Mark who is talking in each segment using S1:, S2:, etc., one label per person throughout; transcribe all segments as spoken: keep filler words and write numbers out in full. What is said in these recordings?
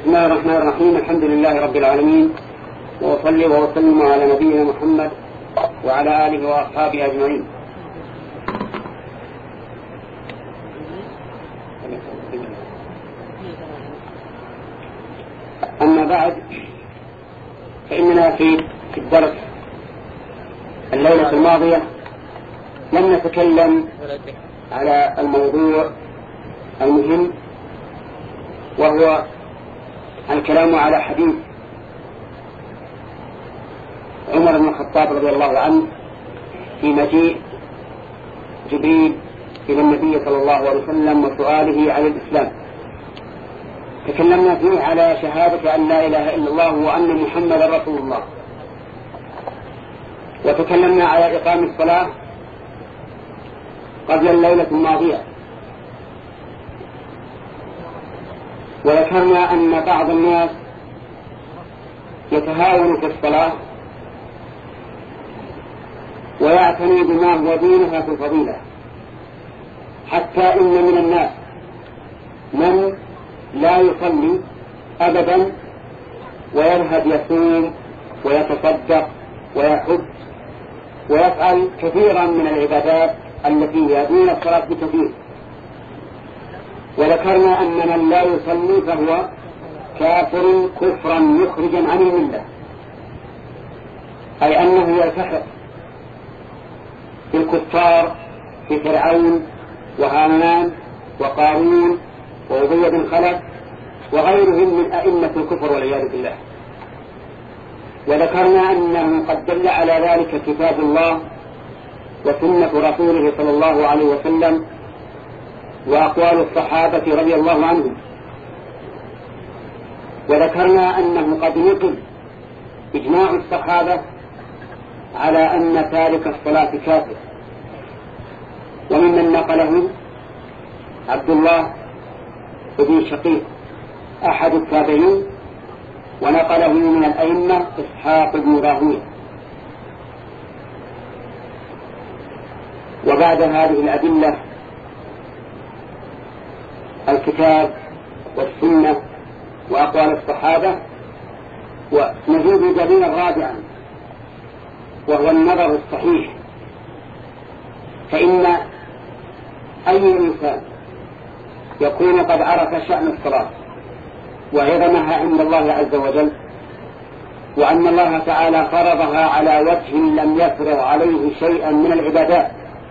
S1: بسم الله الرحمن الرحيم. الحمد لله رب العالمين، وأصلي وأسلم على نبينا محمد وعلى آله وأصحابه أجمعين. أما بعد، فإننا في الدرس الليلة الماضية لم نتكلم على الموضوع المهم، وهو الكلام على حديث عمر بن الخطاب رضي الله عنه في مجيء جبريل إلى النبي صلى الله عليه وسلم وسؤاله عن الإسلام. تكلمنا فيه على شهادة أن لا إله إلا الله وأن محمدا رسول الله، وتكلمنا على إقام الصلاة قبل الليلة الماضية، وذكرنا أن بعض الناس يتهاون في الصلاة ويعتني بما هو دينها في الفضيلة، حتى إن من الناس من لا يصلي أبدا ويذهب يصوم ويتصدق ويحج ويفعل كثيرا من العبادات التي هي دون الصلاة بكثير. وذكرنا أن من لا يصلي فهو كافر كفرا مخرجا عن الملة، أي أنه يلتحق بالكفار في فرعون وهامان وقارون وأبي بن خلف وغيرهم من أئمة الكفر والعياذ بالله. وذكرنا أنه قد دل على ذلك كتاب الله وسنة رسوله صلى الله عليه وسلم وأقوال الصحابة رضي الله عنهم. وذكرنا أنه قد نقل إجماع الصحابة على أن تارك الصلاة كافر، وممن نقله عبد الله بن شقيق أحد التابعين، ونقله من الأئمة إسحاق بن راهويه. وبعد هذه الأدلة الكتاب والسنة وأقوال الصحابة، ونزيد دليلا رابعا وهو النظر الصحيح. فإن أي إنسان يكون قد عرف شأن الصلاة وعظمها عند الله عز وجل، وأن الله تعالى فرضها على وجه لم يفرض عليه شيئا من العبادات،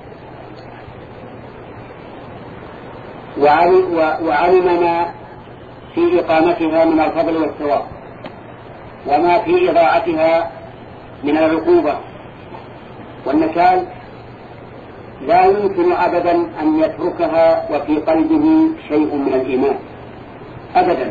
S1: وعلم ما في إقامتها من الفضل والثواب وما في إضاعتها من العقوبة والنكال، لا يمكن أبدا أن يتركها وفي قلبه شيء من الإيمان أبدا،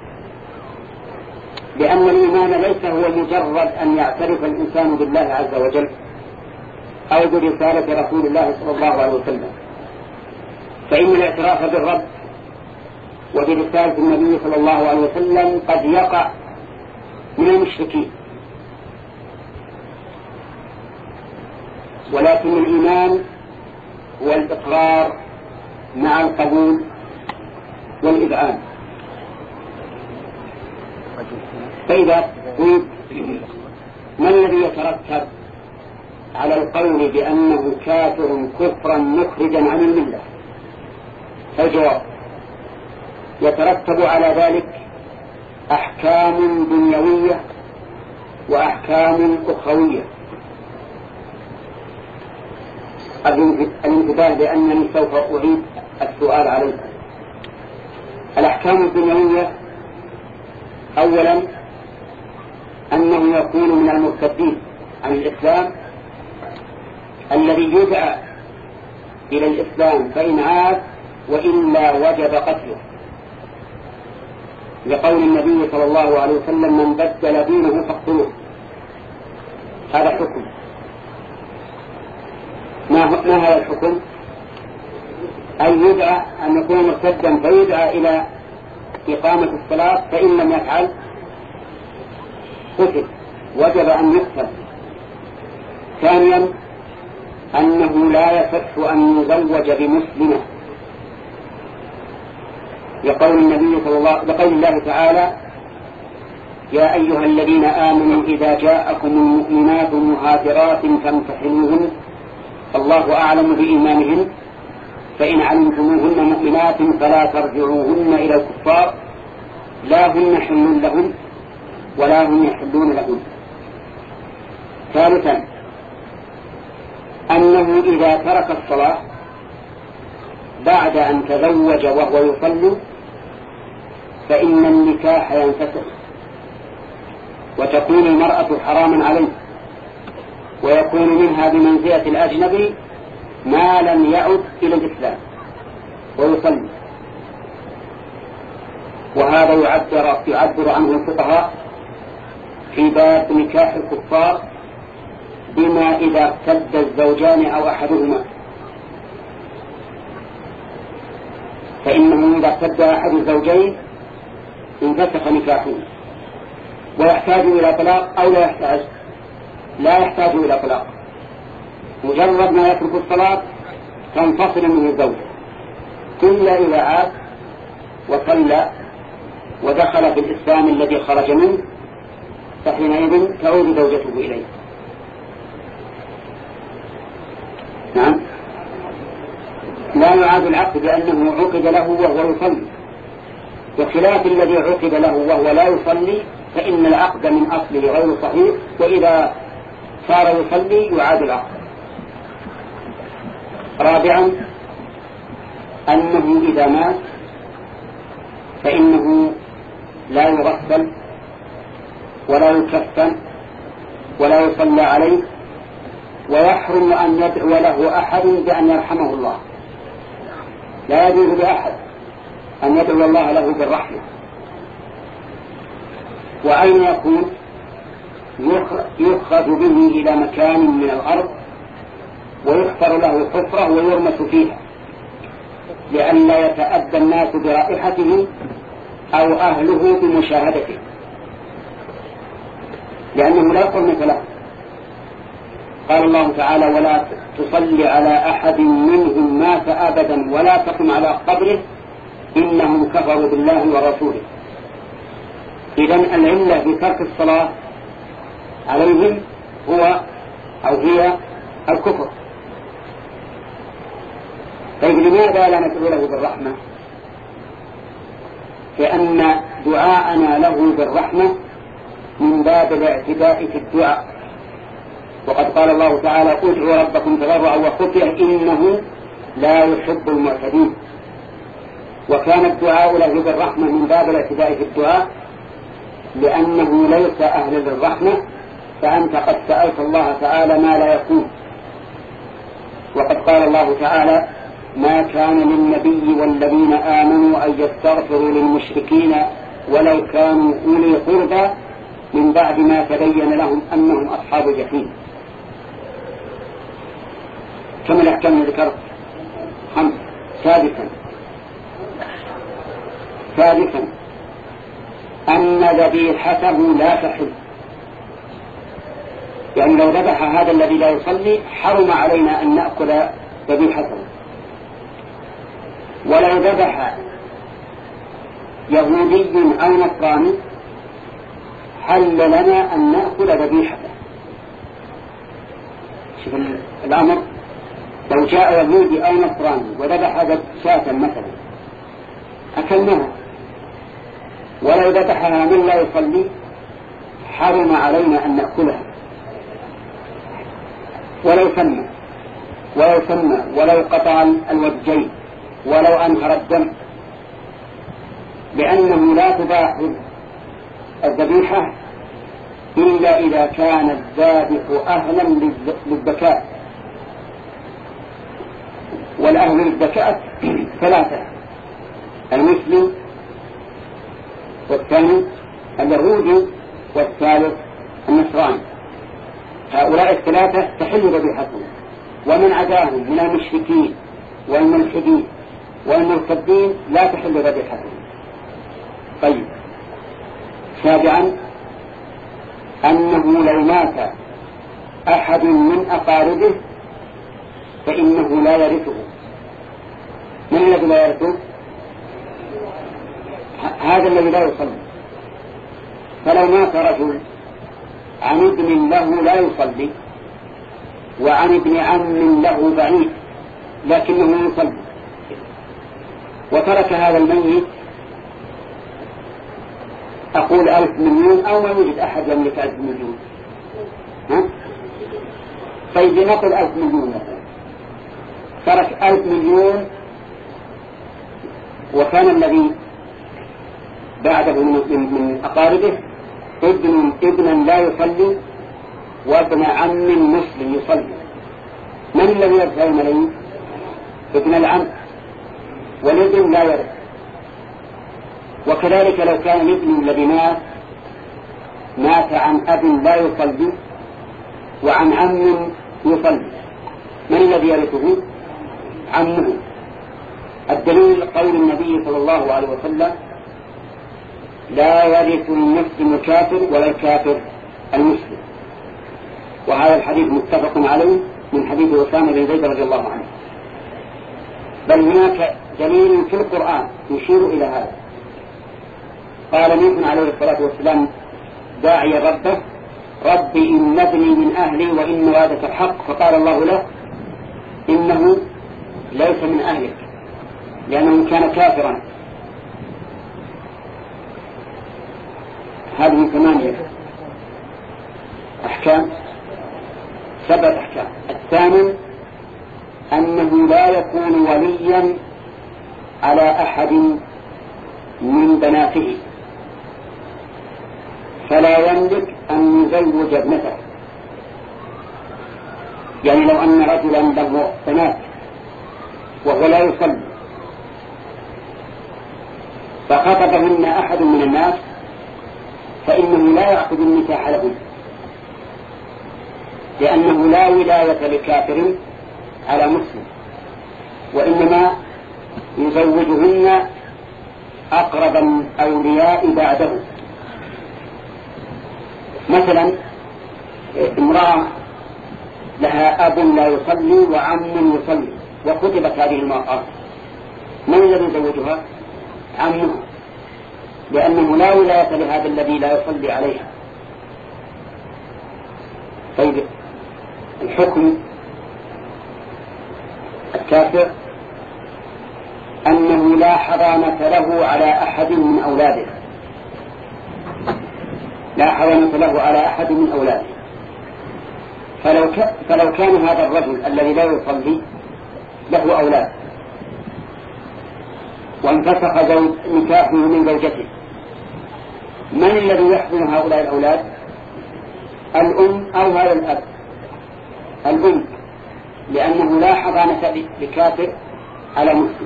S1: لأن الإيمان ليس هو مجرد أن يعترف الإنسان بالله عز وجل أو برسالة رسول الله صلى الله عليه وسلم، فإن الاعتراف بالرب وبرسالة النبي صلى الله عليه وسلم قد يقع من المشركين، ولكن الإيمان هو الإقرار مع القبول والإذعان. فإذا قلت ما الذي يترتب على القول بأنه كافر كفرا مخرجا عن الملة؟ الجواب: يترتب على ذلك أحكام دنيوية وأحكام أخروية. الانتباه لأنني سوف أعيد السؤال عليك. الأحكام الدنيوية: أولا أنه يكون من المرتدين عن الإسلام الذي يدعى إلى الإسلام فإن عاد وإلا وجب قتله، لقول النبي صلى الله عليه وسلم: من بدل دينه فاقتلوه. هذا حكم. ما ما هذا الحكم؟ أن يدعى أن يكون مرتدا فيدعى إلى إقامة الصلاة، فإن لم يفعل قتل، وجب أن يقتل. ثانيا أنه لا يصح أن يزوج بمسلمة، لقول النبي صلى الله لقول الله تعالى: يا أيها الذين آمنوا إذا جاءكم المؤمنات مهاجرات فامتحنوهن الله أعلم بإيمانهن فإن علمتموهن مؤمنات فلا ترجعوهن إلى الكفار لا هن حل لهم ولا هم يحلون لهم. ثالثا أنه إذا ترك الصلاة بعد أن تزوج وهو يصلي فإن النكاح ينفسخ وتكون المرأة حراما عليه ويكون منها بمنزلة الأجنبي ما لم يعد إلى الإسلام ويصلي. وهذا يعبر, يعبر عنه الفقهاء في باب نكاح الكفار بما إذا ارتد الزوجان أو أحدهما، فإنه إذا ارتد أحد الزوجين انفسخ نكاحه ويحتاج إلى طلاق أو لا يحتاج لا يحتاج إلى طلاق، مجرد ما يترك الصلاة تنفصل منه الزوجة إلا إذا عاد وصلى ودخل في الإسلام الذي خرج منه فحينئذ تعود زوجته إليه. نعم، لا يعاد العقد لأنه عقد له وهو يصلي، بخلاف الذي عقد له وهو لا يصلي فإن العقد من أصله غير صحيح، وإذا صار يصلي يعاد العقد. رابعا أنه إذا مات فإنه لا يغسل ولا يكفن ولا يصلى عليه، ويحرم أن يدعو له أحد بأن يرحمه الله، لا يجوز لأحد أن يدعو الله له بالرحمة. وأين يكون؟ يخرج به إلى مكان من الأرض ويحفر له حفرة ويرمس فيها لئلا يتأذى الناس برائحته أو أهله بمشاهدته، لأنه لا حرمة له. قال الله تعالى: ولا تصلي على أحد منهم مات أبدا ولا تقم على قبره إنهم كفروا بالله ورسوله. إذن العلة بترك الصلاة عليهم هو أو هي الكفر. طيب لماذا لا ندعو له بالرحمة؟ لأن دعاءنا له بالرحمة من باب الاعتداء في الدعاء، وقد قال الله تعالى: ادعوا ربكم تضرعا وخفيا إنه لا يحب المعتدين. وكان الدعاء له بالرحمة من باب الاعتداء في الدعاء لأنه ليس أهلا للرحمة، فأنت قد سألت الله تعالى ما لا يكون. وقد قال الله تعالى: ما كان للنبي والذين آمنوا أن يستغفروا للمشركين ولو كانوا أولي قربى من بعد ما تبين لهم أنهم أصحاب الجحيم. كم الأحكام ذكرت؟ خمس. سادسا سادسا أن ذبيحته لا تحل، يعني لو ذبح هذا الذي لا يصلي حرم علينا أن نأكل ذبيحته، ولو ذبح يهودي أو نصراني حل لنا أن نأكل ذبيحته. شوف الأمر، لو جاء يهودي أو نصراني وذبح شاة مثلا أكلناها، ولو ذبحها من لا يصلي حرم علينا أن نأكلها، ولو سمى ولو سمى ولو قطع الوجهين ولو أنهر الدم، لأنه لا تباح الذبيحة إلا إذا كان الذابح أهلا للذكاء، والأهل للذكاء ثلاثة: المسلم، والثاني اليهودي، والثالث النصراني. هؤلاء الثلاثة تحل ذبيحتهم، ومن عداهم من المشركين والملحدين والمرتدين لا تحل ذبيحتهم. طيب، سابعا أنه لو مات أحد من أقاربه فإنه لا يرثه. من الذي لا يرثه؟ هذا الذي لا يصلي. فلو مات رجل عن ابن له لا يصلي وعن ابن عم له بعيد لكنه يصلي وترك هذا الميت أقول ألف مليون أو ما يوجد أحد يملك ألف مليون، ها؟ طيب لنقل ألف مليون مثلا، ترك ألف مليون وكان الذي بعده من أقاربه ابن ابنا لا يصلي وابن عم مسلم يصلي، من الذي يرث الملايين؟ ابن العم، والابن لا يرث. وكذلك لو كان الابن الذي مات مات عن أب لا يصلي وعن عم يصلي، من الذي يرثه؟ عمه. الدليل قول النبي صلى الله عليه وسلم لا يرث المسلم الكافر ولا الكافر المسلم، وهذا الحديث متفق عليه من حديث أسامة بن زيد رضي الله عنه. بل هناك دليل في القرآن يشير إلى هذا. قال نوح عليه الصلاة والسلام داعيا ربه رب إن ابني من أهلي وإن وعدك الحق، فقال الله له إنه ليس من أهلك لأنه كان كافرا. هذه ثمانية أحكام، سبعة أحكام. الثامن أنه لا يكون وليا على أحد من بناته، فلا يملك أن يزوج ابنته. يعني لو أن رجلا له بنات وهو لا يصلي فخطبهن أحد من الناس فإنه لا يعقد النكاح لهن، لأنه لا ولاية لكافر على مسلم، وإنما يزوجهن أقرب الأولياء بعده. مثلا امرأة لها أب لا يصلي وعم يصلي وكتبت هذه المرأة، من الذي يزوجها؟ عمه، لأنه لا ولاية لهذا الذي لا يصلي عليها. طيب الحكم التاسع أنه لا حضانة له على أحد من أولاده، لا حضانة له على أحد من أولاده. فلو, ك... فلو كان هذا الرجل الذي لا يصلي له أولاد وانفسخ زوج نكاحه من زوجته، من الذي يحضن هؤلاء الأولاد؟ الأم أو هذا الأب؟ الأم، لأنه لا حضانة لكافر على مسلم.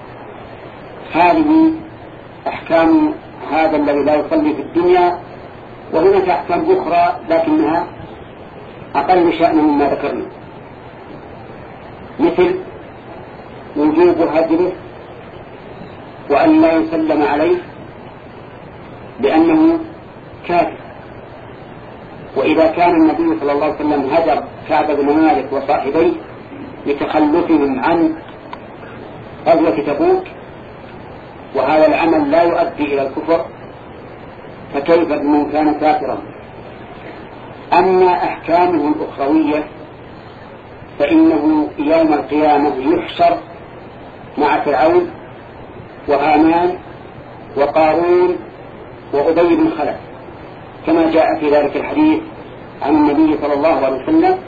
S1: هذه أحكام هذا الذي لا يصلي في الدنيا، وهناك أحكام أخرى لكنها أقل شأنا مما ذكرنا، مثل وجوب هجره وأن لا يسلم عليه لأنه كافر. وإذا كان النبي صلى الله عليه وسلم هجر كعب بن مالك وصاحبيه لتخلفهم عن غزوة تبوك وهذا العمل لا يؤدي إلى الكفر، فكيف بمن كان كافرا؟ أما أحكامه الأخروية فإنه يوم القيامة يحشر مع فرعون وهامان وقارون وأبي بن خلف، كما جاء في ذلك الحديث عن النبي صلى الله عليه وسلم.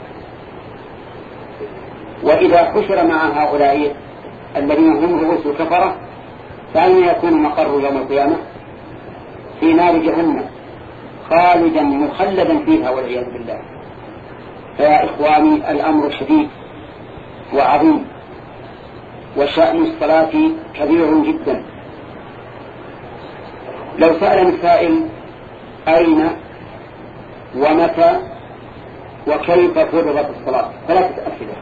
S1: وإذا حشر مع هؤلاء الذين هم رؤوس الكفرة فأين يكون مقر يوم القيامة؟ في نار جهنم خالدا مخلدا فيها والعياذ بالله. فيا إخواني الأمر شديد وعظيم، وشأن الصلاة كبير جدا. لو سأل سائل أين ومتى وكيف فرضت الصلاة، ثلاثة أسئلة.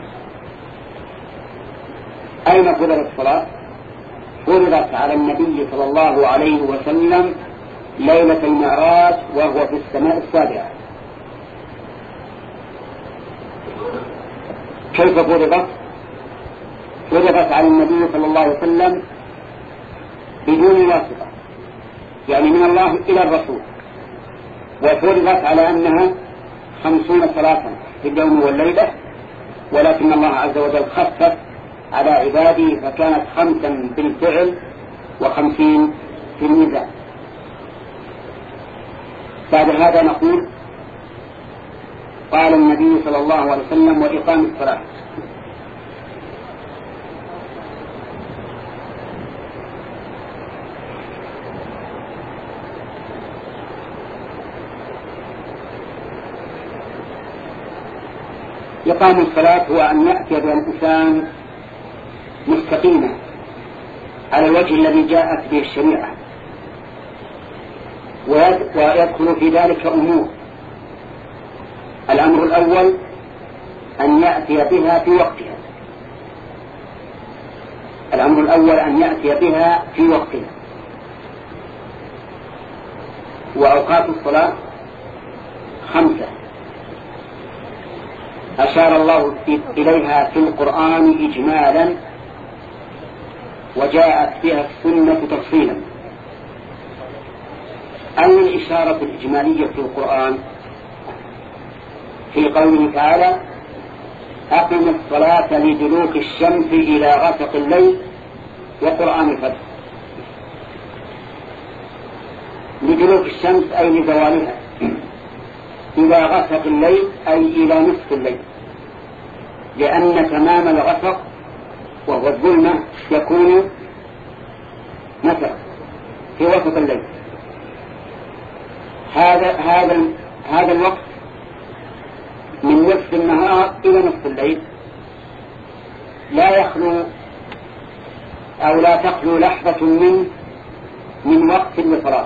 S1: أين فرضت الصلاة؟ فرضت على النبي صلى الله عليه وسلم ليلة المعراج وهو في السماء السابعة. كيف فرضت؟ فرضت على النبي صلى الله عليه وسلم بدون واسطة، يعني من الله إلى الرسول وفرضت على أنها خمسون صلاة في اليوم والليلة، ولكن الله عز وجل خفف على عباده فكانت خمسا بالفعل وخمسين في الميزان. بعد هذا نقول قال النبي صلى الله عليه وسلم: وإقام الصلاة. إقام الصلاة هو أن يأتي بالإنسان مستقيما على الوجه الذي جاءت به الشريعة، ويدخل في ذلك أمور. الأمر الأول أن يأتي بها في وقتها، الأمر الأول أن يأتي بها في وقتها. وأوقات الصلاة خمسة أشار الله إليها في القرآن إجمالا، وجاءت بها السنة تفصيلا. أين الإشارة الإجمالية في القرآن؟ في قوله تعالى: أقم الصلاة لدلوك الشمس إلى غسق الليل وقرآن الفجر. لدلوك الشمس أي لزوالها، إلى غسق الليل أي إلى نصف الليل، لأن تمام الغسق وهو الظلمة يكون متى؟ في وسط الليل. هذا هذا هذا الوقت من نصف النهار إلى نصف الليل لا يخلو أو لا تخلو لحظة منه من وقت للصلاة،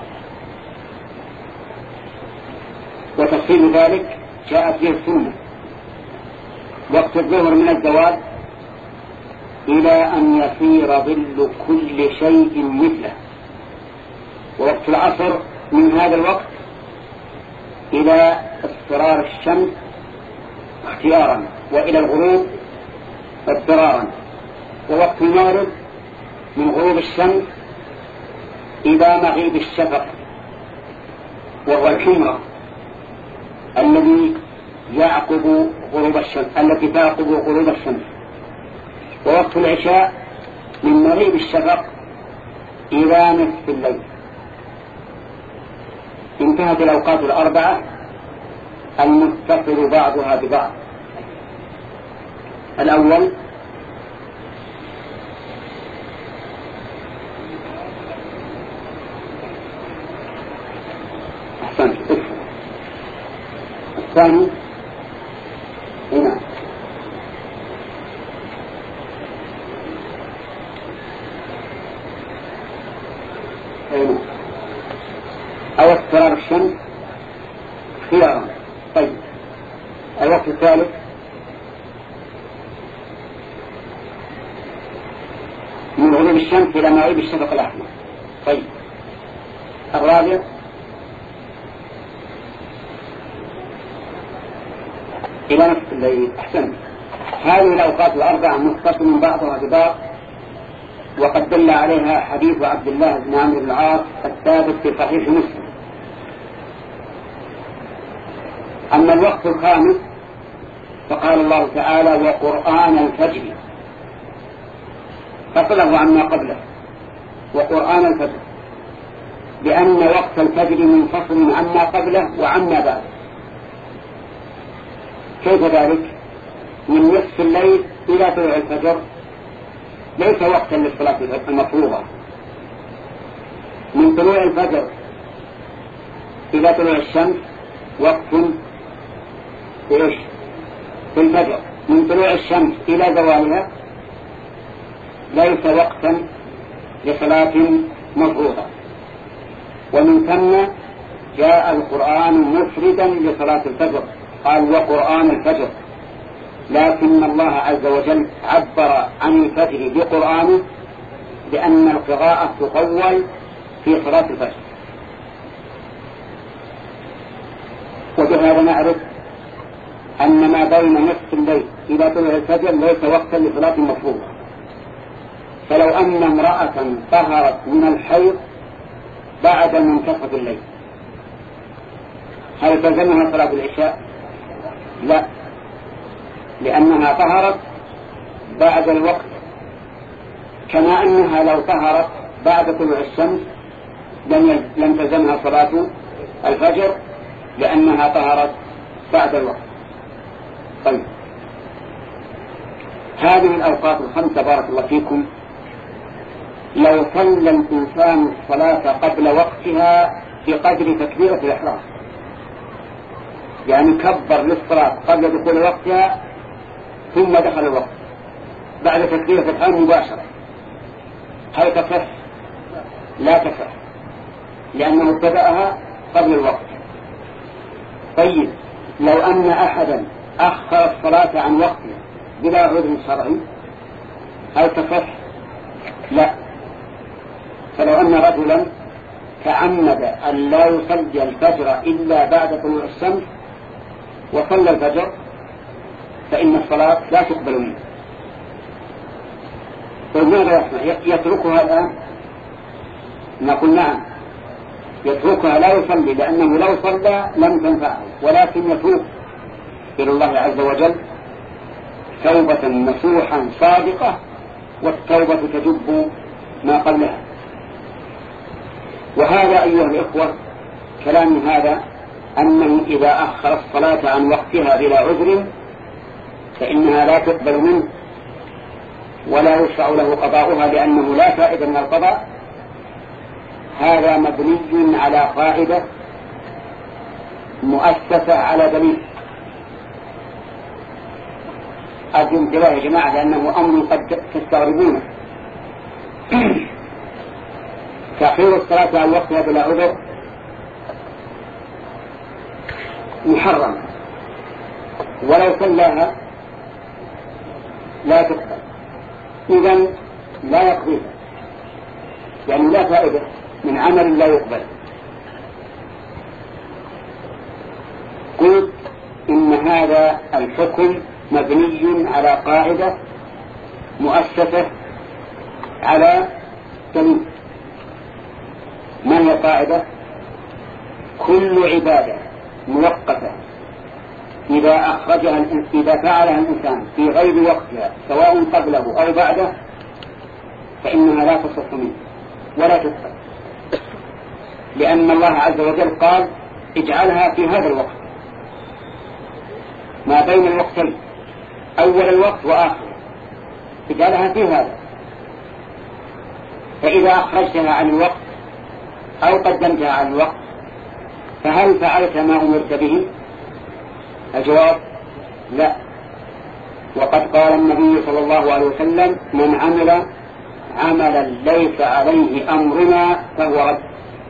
S1: وتفصيل ذلك جاءت به السنة. وقت الظهر من الزوال إلى أن يصير ظل كل شيء مثله، ووقت العصر من هذا الوقت إلى اصفرار الشمس اختيارا، وإلى الغروب اضطرارا. ووقت المغرب من غروب الشمس إلى مغيب الشفق وهو الحمرة الذي يعقب غروب الشمس، التي تعقب غروب الشمس. ووقت العشاء من مغيب الشفق إلى نصف الليل. انتهت الأوقات الأربعة المتصل بعضها ببعض. الأول أحسنت. الثاني هنا هنا أو اصفرار الشمس خيارا. طيب الوقت الثالث من غروب الشمس إلى مغيب الشفق الأحمر. طيب الرابع إلى نصف الليل. أحسن. هذه الأوقات الأربعة متصل من بعضها ببعض، وقد دل عليها حديث عبد الله بن عمرو بن العاص الثابت في صحيح مسلم. أما الوقت الخامس فقال الله تعالى: وقرآن الفجر، فصله عما قبله، وقرآن الفجر، لأن وقت الفجر منفصل عما قبله وعما بعده. كيف ذلك؟ من نصف الليل إلى طلوع الفجر ليس وقتا للصلاة المفروضة. من طلوع الفجر إلى طلوع الشمس وقت في الفجر. من طلوع الشمس إلى زوالها ليس وقتا لصلاة مفروضة. ومن ثم جاء القرآن مفردا لصلاة الفجر، قال: وقرآن الفجر. لكن الله عز وجل عبر عن الفجر بقرآنه لأن القراءة تطول في صلاة الفجر. وبهذا نعرف أن ما بين نصف الليل إلى طلوع الفجر ليس وقتا لصلاة مفروضة. فلو أن امرأة طهرت من الحيض بعد منتصف الليل هل تلزمها صلاة العشاء؟ لا، لأنها طهرت بعد الوقت، كما أنها لو طهرت بعد طلوع الشمس لم تلزمها صلاة الفجر لأنها طهرت بعد الوقت. طيب، هذه الأوقات الخمسة بارك الله فيكم لو صلى الإنسان الصلاة قبل وقتها بقدر تكبيرة الإحرام، يعني كبر للصلاة قبل دخول وقتها ثم دخل الوقت بعد تكبيرة الإحرام مباشرة، هل تصح؟ لا تصح، لأنه ابتدأها قبل الوقت. طيب، لو أن أحدا أخر الصلاة عن وقتها بلا عذر شرعي هل تصح؟ لا. فلو أن رجلا تعمد أن لا يصلي الفجر إلا بعد طلوع الشمس وصلى الفجر فإن الصلاة لا تقبل منه. فماذا يصنع؟ يتركها الآن؟ نقول نعم، يتركها لا يصلي، لأنه لو صلى لم تنفعه، ولكن يتوب إلى الله عز وجل توبة نصوحا صادقة، والتوبة تجب ما قبلها. وهذا أيها الإخوة كلام هذا أنه إذا أخر الصلاة عن وقتها بلا عذر فإنها لا تقبل منه ولا يشرع له قضاؤها لأنه لا فائدة من القضاء. هذا مبني على قاعدة مؤسسة على دليل. أرجو انتباه يا جماعة لأنه أمر قد تستغربونه. تأخير الصلاة عن وقتها بلا عذر محرم، ولو صلاها لا تقبل، إذن لا يقبل، يعني لا فائدة من عمل لا يقبل. قلت إن هذا الحكم مبني على قاعدة مؤسسة على دليل. ما هي قاعدة؟ كل عبادة مؤقتة إذا أخرجها إذا فعلها الإنسان في غير وقتها سواء قبله أو بعده فإنها لا تصح منه ولا تقبل، لأن الله عز وجل قال اجعلها في هذا الوقت ما بين الوقتين، أول الوقت وآخره، اجعلها في هذا. فإذا أخرجتها عن الوقت أو قدمتها عن الوقت فهل فعلت ما أمرت به؟ الجواب لا. وقد قال النبي صلى الله عليه وسلم من عمل عملا ليس عليه أمرنا فهو رد.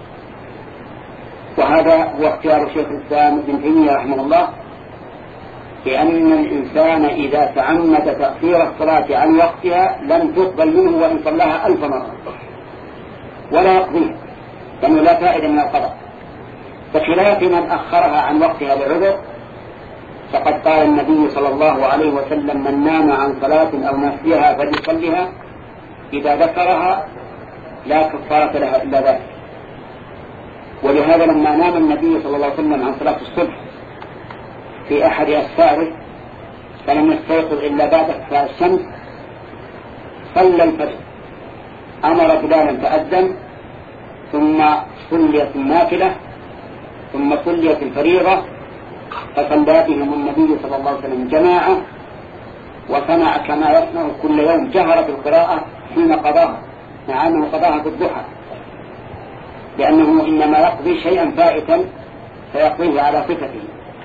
S1: وهذا هو اختيار شيخ الإسلام ابن تيمية رحمه الله، لأن الإنسان إذا تعمد تأخير الصلاة عن وقتها لم تقبل منه وإن صلاها ألف مرة ولا يقضيها، لأنه لا فائدة من القضاء. بخلاف من أخرها عن وقتها لعذر، فقد قال النبي صلى الله عليه وسلم من نام عن صلاة أو نسيها فليصلها إذا ذكرها لا كفارة لها إلا ذلك. ولهذا لما نام النبي صلى الله عليه وسلم عن صلاة الصبح في أحد أسفاره فلم يستيقظ إلا بعد ارتفاع الشمس صلى الفجر، أمر بلالا فأذن، ثم صليت النافلة، ثم صليت الفريضة، فصلى بهم النبي صلى الله عليه وسلم جماعة، وصنع كما يصنع كل يوم، جهر بالقراءة حين قضاها مع أنه قضاها بالضحى، لأنه إنما يقضي شيئا فائتا فيقضيه على صفته.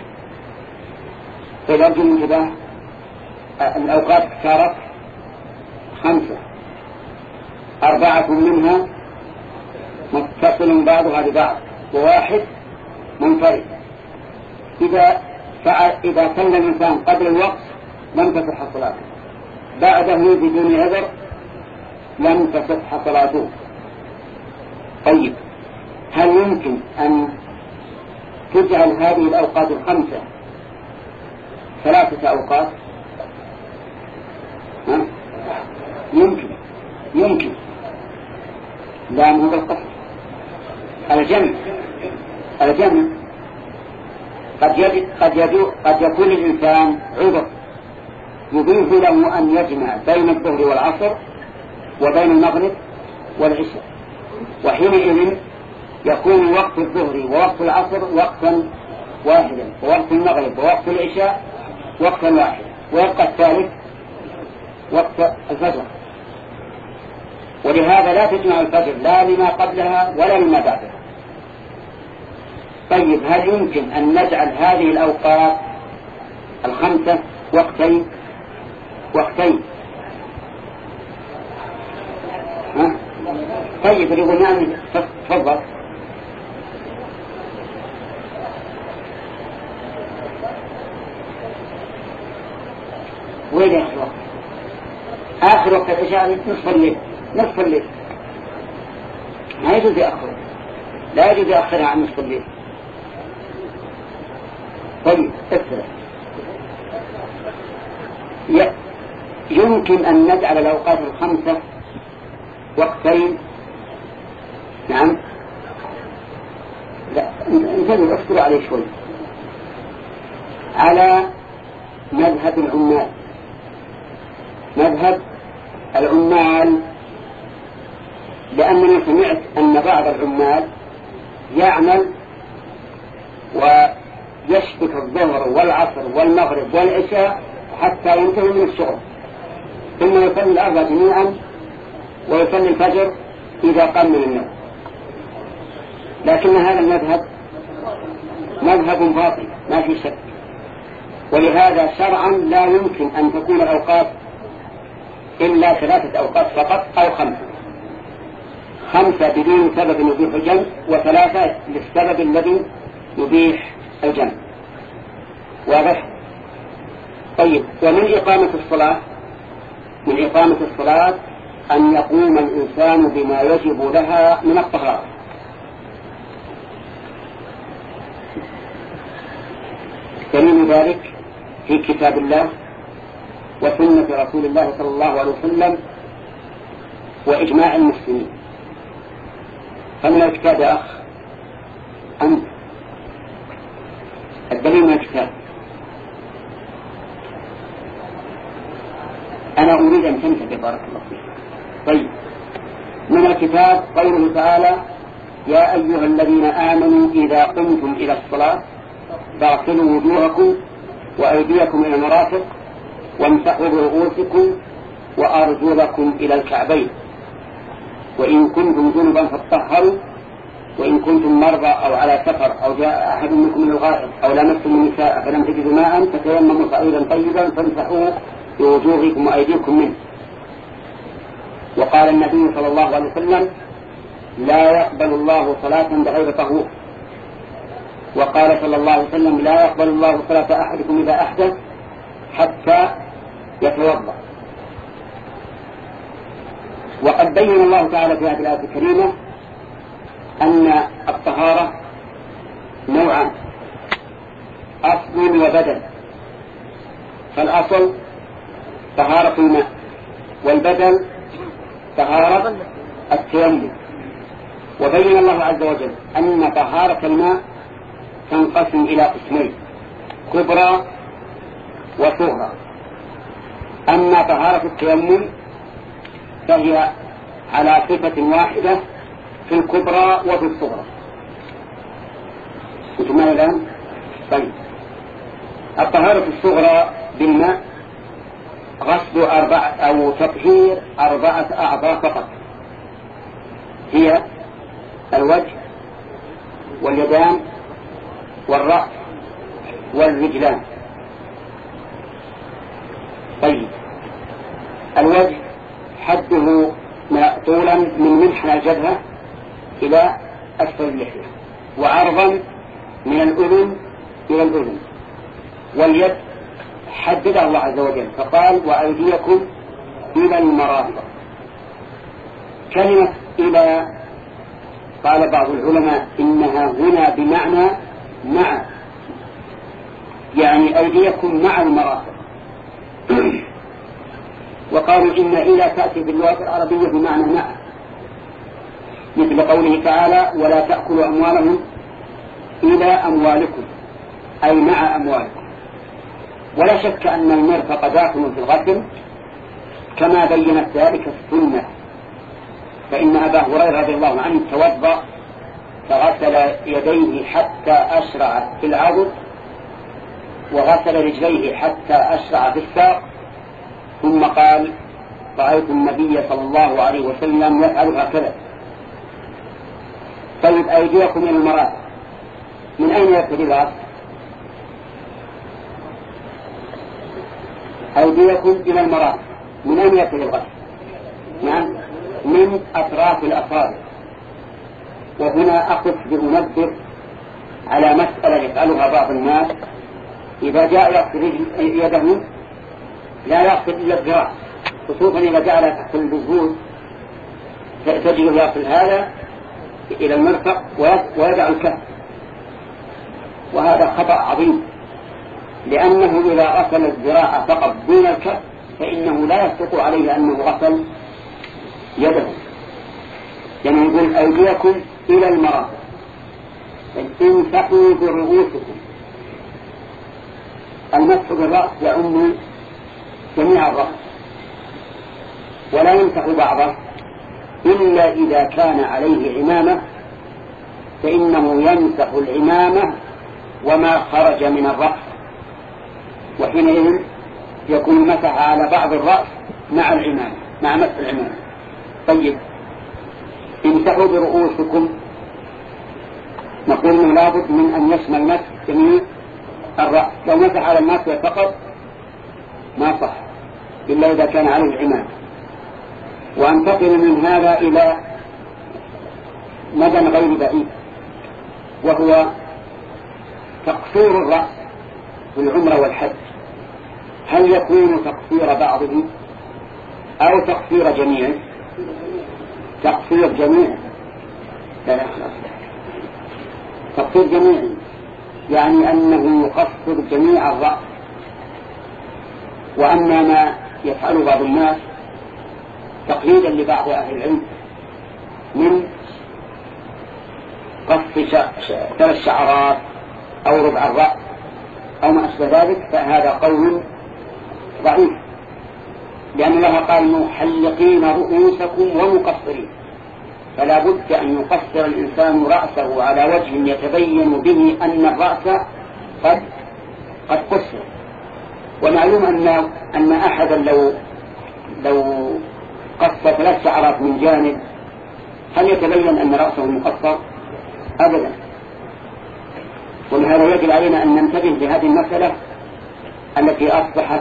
S1: فيرجو الانتباه، الأوقات صارت خمسة، أربعة منها متصل بعضها ببعض وواحد منفرد. إذا إذا صلى الإنسان قبل الوقت لم تصح صلاته، بعده بدون عذر لم تصح صلاته. طيب، هل يمكن أن تجعل هذه الأوقات الخمسة ثلاثة أوقات؟ ها؟ يمكن يمكن لا، مو بالقصر، الجمع الجمع قد, يجد قد, يجد قد يكون الإنسان عذر يبيح له أن يجمع بين الظهر والعصر وبين المغرب والعشاء، وحينئذ يكون وقت الظهر ووقت العصر وقتا واحدا، ووقت المغرب ووقت العشاء وقتا واحدا، ويبقى الثالث وقت الفجر. ولهذا لا تجمع الفجر لا لما قبلها ولا لما بعدها. طيب هل يمكن أن نجعل هذه الأوقات الخمسة وقتين وقتين؟ ها؟ طيب يقول نعم تفضل. وين آخر وقت؟ آخر وقت العشاء نصف الليل، نصف الليل ما يجوز يأخر، لا يجوز يأخرها عن نصف الليل. طيب اسرع. يمكن أن نجعل الأوقات الخمسة وقتين. نعم. لا انتبهوا افتروا عليه شوي. على مذهب العمال، مذهب العمال، لأنني سمعت أن بعض العمال يعمل ويشبك الظهر والعصر والمغرب والعشاء حتى ينتهي من الشغل، ثم يصلي الأربع جميعا ويصلي الفجر إذا قام من النوم. لكن هذا المذهب مذهب باطل ما في شك، ولهذا شرعا لا يمكن أن تكون الأوقات إلا ثلاثة أوقات فقط أو خمسة، خمسة بدون سبب يبيح الجمع، وثلاثة للسبب الذي يبيح الجمع. واضح؟ طيب ومن إقامة الصلاة، من إقامة الصلاة أن يقوم الإنسان بما يجب لها من الطهارة. دليل ذلك في كتاب الله وسنة رسول الله صلى الله عليه وسلم وإجماع المسلمين. فمن الكتاب يا أخ أنت الدليل من الكتاب. أنا أريد أن تنتبه بارك الله فيك. طيب من الكتاب قوله تعالى يا أيها الذين آمنوا إذا قمتم إلى الصلاة فاغسلوا وجوهكم وأيديكم إلى المرافق وامسحوا برؤوسكم وأرجلكم إلى الكعبين وإن كنتم جنبا فاطهروا وإن كنتم مرضى أو على سفر أو جاء أحد منكم من الغائط أو لمستم النساء فلم تجدوا ماء فتيمموا صعيدا طيبا فامسحوا بوجوهكم وأيديكم منه. وقال النبي صلى الله عليه وسلم لا يقبل الله صلاة بغير طهور. وقال صلى الله عليه وسلم لا يقبل الله صلاة أحدكم إذا أحدث حتى يتوضأ. وقد بين الله تعالى في هذه الآية الكريمة أن الطهارة نوعان، أصل وبدل. فالأصل طهارة الماء، والبدل طهارة التيمم. وبين الله عز وجل أن طهارة الماء تنقسم إلى قسمين، كبرى وصغرى. أما طهارة التيمم فهي على صفة واحدة في الكبرى وفي الصغرى. أنتم معي الآن؟ طيب الطهارة الصغرى بالماء غسل أربعة أو تطهير أربعة أعضاء فقط، هي الوجه واليدان والرأس والرجلان. طيب الوجه حده طولا من منحنى الجبهة إلى أسفل اللحية، وعرضا من الأذن إلى الأذن. واليد حددها الله عز وجل فقال وأيديكم إلى المرافق. كلمة إلى قال بعض العلماء إنها هنا بمعنى مع، يعني أيديكم مع المرافق. وقالوا إن إلى تأتي باللغة العربية بمعنى مع، مثل قوله تعالى ولا تأكلوا أموالهم إلى أموالكم، أي مع أموالكم. ولا شك أن المرفق داخل في الغسل كما بينت ذلك السنة، فإن أبا هريرة رضي الله عنه توضأ فغسل يديه حتى أشرع في العضد وغسل رجليه حتى أشرع في الساق، ثم قال رأيت النبي صلى الله عليه وسلم يفعل هكذا. طيب أيديكم إلى المرافق، من أين يبتدي الغسل؟ أيديكم إلى المرافق، من أين يبتدي الغسل؟ نعم، من أطراف الأصابع. وهنا أقف بأنبه على مسألة يفعلها بعض الناس، إذا جاء يغسل يده لا يغسل إلا الذراع، خصوصا إذا جاء تحت الجزور تجد يغسل هذا إلى المرفق ويدع الكف، وهذا خطأ عظيم، لأنه إذا غسل الذراع فقط دون الكف فإنه لا يصدق عليه أنه غسل يده. يعني يقول أيديكم إلى المرافق، امسحوا برؤوسكم. المسح بالرأس يعم جميع الرأس، ولا يمسح بعضه إلا إذا كان عليه عمامة، فإنه يمسح العمامة وما خرج من الرأس، وحينئذ يكون مسح على بعض الرأس مع العمامة، مع مسح العمامة. طيب امسحوا برؤوسكم، نقول انه لابد من ان يشمل مسح جميع الرأس. لو مسح على الناصية فقط ما صح إلا إذا كان عليه العمامة. وانتقل من هذا إلى مدى غير بعيد، وهو تقصير الرأس في العمرة والحج. هل يكون تقصير بعضه أو تقصير جميعه؟ تقصير جميع، لا لا خلاص، تقصير جميع يعني أنه يقصر جميع الرأس. وأما ما يفعل بعض الناس تقليدا لبعض أهل العلم من قص ثلاث شعرات أو ربع الرأس أو ما أشبه ذلك، فهذا قول ضعيف، لأن الله قال محلقين رؤوسكم ومقصرين، فلا بد أن يقصر الإنسان رأسه على وجه يتبين به أن الرأس قد قد قصر. ومعلوم أن أن أحدا لو لو قص ثلاث شعرات من جانب هل يتبين أن رأسه مقصر؟ أبدا. ولهذا يجب علينا أن ننتبه لهذه المسألة التي أصبحت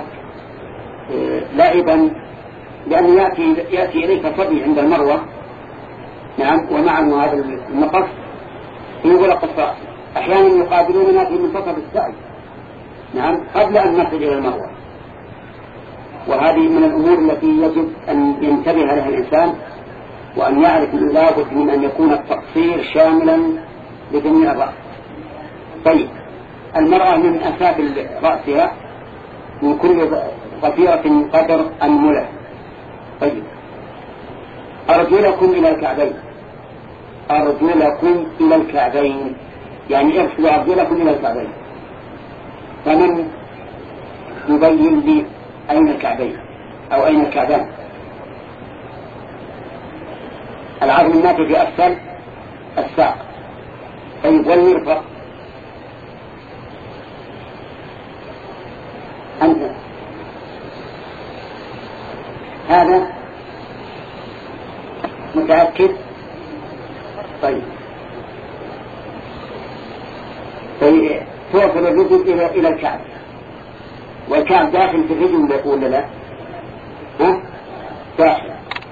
S1: لعبا، لأن يأتي يأتي إليك صبي عند المروة، نعم، ومعه هذا المقص يقول قصة، أحيانا يقابلوننا في منتصف السعي، نعم، قبل أن نصل إلى المروة. وهذه من الأمور التي يجب أن ينتبه لها الإنسان، وأن يعرف أنه لابد من أن يكون التقصير شاملا لجميع الرأس. طيب المرأة من أسافل رأسها من كل ضفيرة قدر أنملة. طيب أرجلكم إلى الكعبين، أرجلكم إلى الكعبين يعني ارسلوا أرجلكم إلى الكعبين. فمن يبين لي أين الكعبين أو أين الكعبان؟ العظم الناتج في أسفل الساق. طيب والمرفق؟ أنت هذا متأكد؟ طيب طيب توصل الرجل إلى إلى الكعب، والكعب داخل في الرجل ولا لا؟ ها؟ داخل.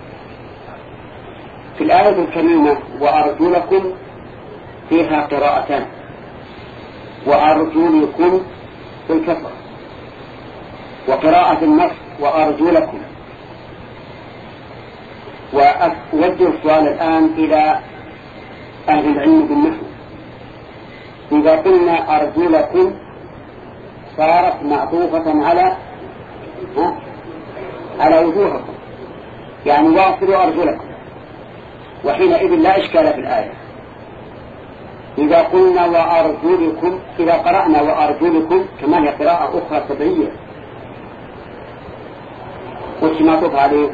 S1: في الآية الكريمة وأرجلكم فيها قراءتان، وأرجلكم في الكسر، وقراءة النص وأرجلكم. وأوجه السؤال الآن إلى أهل العلم بالنحو، إذا قلنا أرجلكم صارت معطوفة على ها؟ على وجوهكم، يعني واصلوا أرجلكم، وحينئذ لا إشكال في الآية. إذا قلنا وأرجلكم، إذا قرأنا وأرجلكم كما هي قراءة أخرى طبيعية، وش ما تطلع عليه؟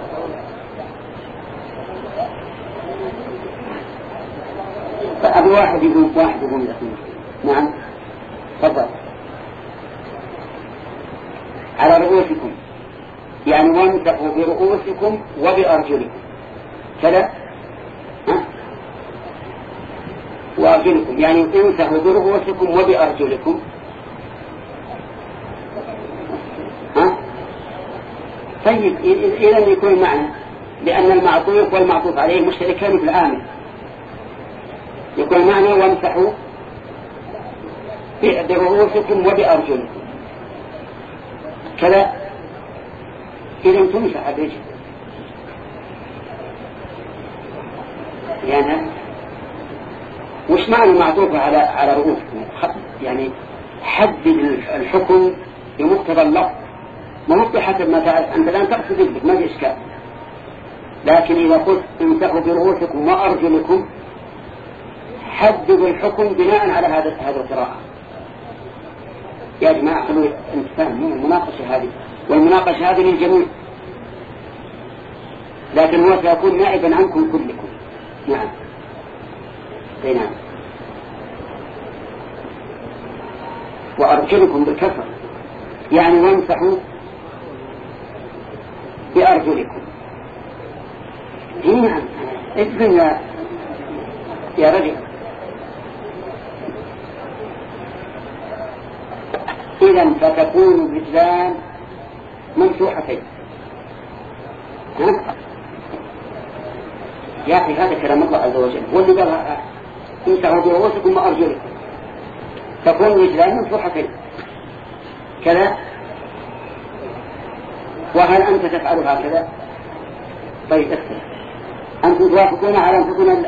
S1: فأبي واحد يقول واحد يقول الاثنين. نعم تفضل. على رؤوسكم يعني وامسحوا برؤوسكم وبأرجلكم كذا، ها؟ وأرجلكم يعني امسحوا برؤوسكم وبأرجلكم، ها؟ طيب إذا يكون معنى، لأن المعطوف والمعطوف عليه مشتركان في العامل، يكون معنى وامسحوا برؤوسكم وبأرجلكم كذا، إذا تمسح الرجل يعني وش معنى المعطوف على على رؤوسكم؟ يعني حدد الحكم بمقتضى اللفظ، ما هو بحسب ما تعرف أنت الآن تقصد ذلك ما في إشكال، لكن إذا قلت امسحوا برؤوسكم وأرجلكم حددوا الحكم بناء على هذا هذا القراءة. يا جماعة خلوا انتفاهم من المناقشة هذه، والمناقشة هذه للجميع، لكن هو سيكون نائبا عنكم كلكم. نعم اي نعم. وأرجلكم بالكسر يعني وامسحوا بأرجلكم. اي نعم اذن يا يا رجل. إذن فتكون الرجلان ممسوحتين. ها؟ يا أخي هذا كلام الله عز وجل، واللي قال امسحوا برؤوسكم وأرجلكم، تكون الرجلان ممسوحتين كذا. وهل أنت تفعل هكذا؟ طيب اختر، أنتم توافقون على أن تكون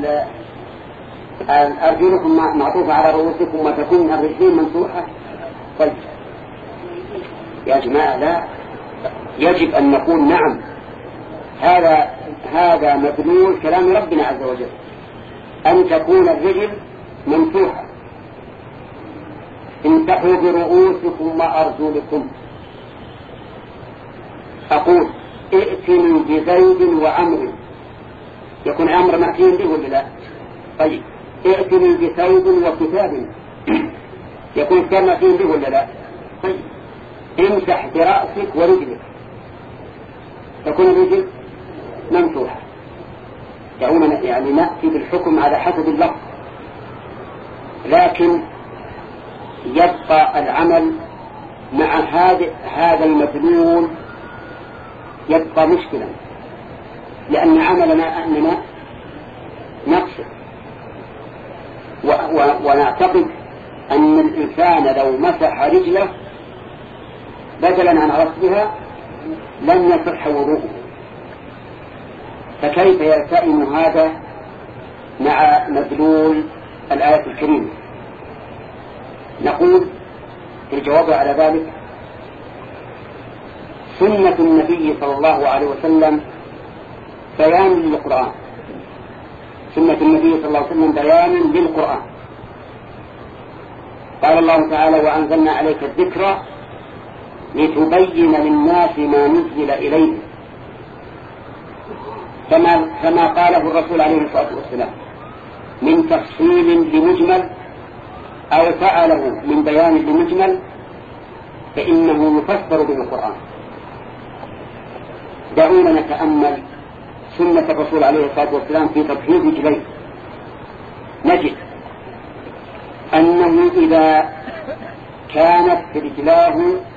S1: أرجلكم معطوفة على رؤوسكم وتكون الرجلين ممسوحة؟ طيب يا جماعة لا، يجب أن نقول نعم، هذا هذا مدلول كلام ربنا عز وجل، أن تكون الرجل ممسوحة. امسحوا برؤوسكم وأرجلكم. أقول ائتني بزيد وعمر، يكون عمر مأتين به ولا لا؟ طيب ائتني بثوب وكتاب، يكون كتاب مأتين به ولا لا؟ طيب امسح برأسك ورجلك، تكون الرجل ممسوحة. دعونا يعني نأتي بالحكم على حسب اللفظ، لكن يبقى العمل مع هذا هذا المدلول يبقى مشكلة، لأن عملنا أننا نقصد ونعتقد أن الإنسان لو مسح رجله بدلا عن غسلها لن يصح وضوءه، فكيف يلتئم هذا مع مدلول الآية الكريمة؟ نقول في الجواب على ذلك سنة النبي صلى الله عليه وسلم بيان للقرآن، سنة النبي صلى الله عليه وسلم بيان للقرآن. قال الله تعالى وأنزلنا عليك الذكر لتبين للناس ما نزل إليه، كما كما قاله الرسول عليه الصلاة والسلام من تفصيل لمجمل أو فعله من بيان لمجمل فإنه يفسر به القرآن. دعونا نتأمل سنة الرسول عليه الصلاة والسلام في تطهير رجليه، نجد أنه إذا كانت رجلاه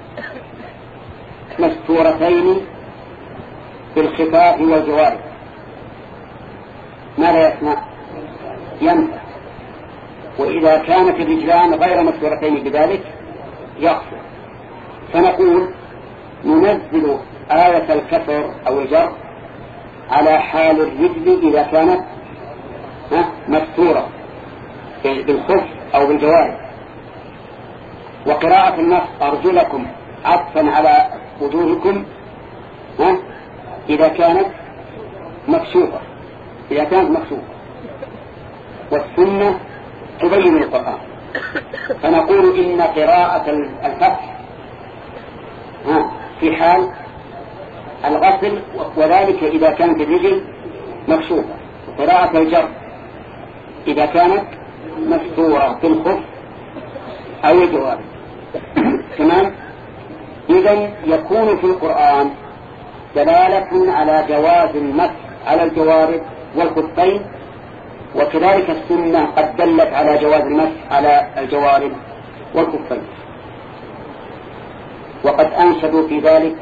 S1: مستورتين بالخفاف والجوارح ماذا يصنع؟ يمسح. وإذا كانت الرجلان غير مستورتين بذلك يغسل. فنقول ننزل آية الكسر أو الجر على حال الرجل إذا كانت مستورة بالخف أو بالجوارح، وقراءة النص أرجلكم عطفا على وجوهكم إذا كانت مكشوفة إذا كانت مكشوفة. والسنة تبين القرآن. فنقول إن قراءة الفتح في حال الغسل، وذلك إذا كانت الرجل مكشوفة، قراءة الجر إذا كانت مستورة في الخف أو الجوارب. تمام. إذن يكون في القرآن دلالة على جواز المسح على الجوارب والخفين، وكذلك السنة قد دلت على جواز المسح على الجوارب والخفين. وقد أنشدوا في ذلك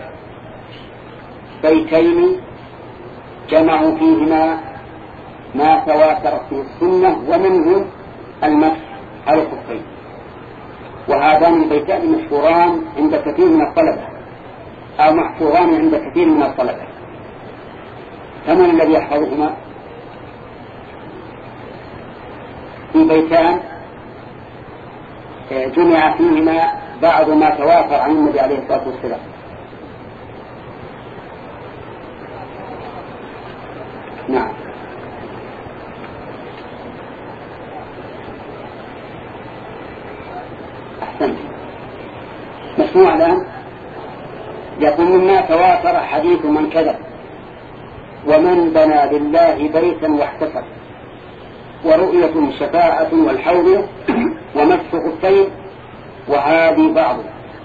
S1: بيتين جمعوا فيهما ما تواتر في السنة ومنه المسح على الخفين، وهذان البيتان مشهوران عند كثير من الطلبة أو محفوظان عند كثير من الطلبة. فمن الذي يحفظهما؟ في بيتان جمع فيهما بعض ما تواتر عن النبي عليه الصلاة والسلام. نعم. أحسنت. مسموع الآن. يقول مما تواتر حديث من كذب، ومن بنى لله بيتا واحتسب، ورؤية شفاعة والحوض، ومسح خفين، وهذه بعض.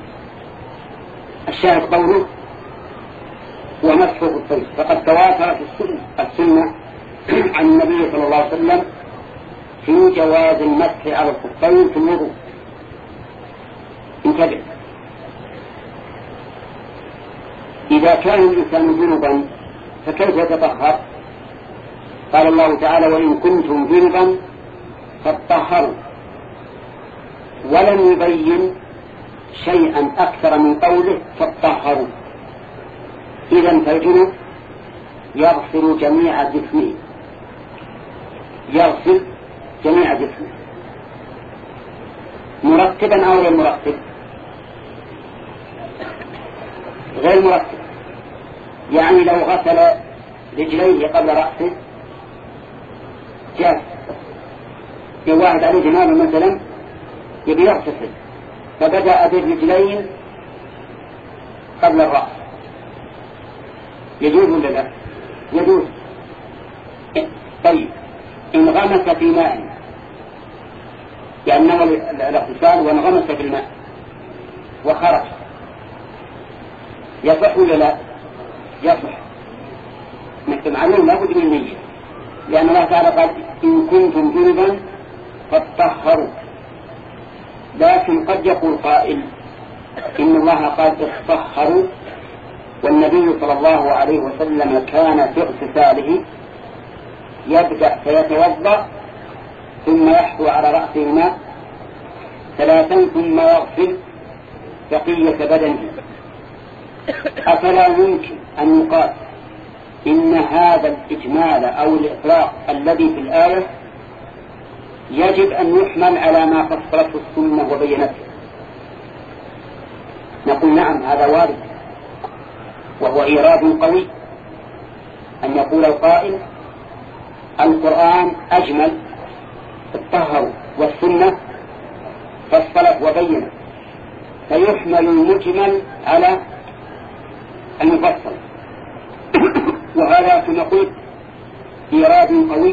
S1: الشاهد قوله ومسح خفين، فقد تواترت السنة عن النبي صلى الله عليه وسلم في جواز المسح على الخفين في الوضوء. انتبه، إذا كان الإنسان جنبا فكيف يتطهر؟ قال الله تعالى وإن كنتم جنبا فاطهروا، ولم يبين شيئا أكثر من قوله فاطهروا. إذن فالجنب يغسل جميع جسمه، يغسل جميع جسمه مرتبا أو غير مرتب؟ غير مرتب. يعني لو غسل رجليه قبل رأسه جاز. لو واحد عليه جنابه مثلا يبي يغتسل فبدأ بالرجلين قبل الرأس، يجوز ولا لا؟ يجوز. طيب إن غمس في ماء، يعني نوى الاغتسال وانغمس في الماء وخرج، يصح ولا لا؟ يصح. مثل معلوم لا بد من النية، لأن الله تعالى قال إن كنتم جنبا فاطهروا. لكن قد يقول قائل إن الله قال اطهروا، والنبي صلى الله عليه وسلم كان في اغتساله يبدأ فيتوضأ ثم يحثو على رأسه الماء ثلاثا ثم يغسل بقية بدنه. أفلا يمكن أن يقال إن هذا الإجمال أو الإطلاق الذي في الآية يجب أن يحمل على ما فصلته السنة وبينته؟ نقول نعم، هذا وارد، وهو إيراد قوي أن يقول القائل القرآن أجمل اطهروا، والسنة فصلت وبينت، فيحمل المجمل على المفصل. وهذا كما قلت إيراد قوي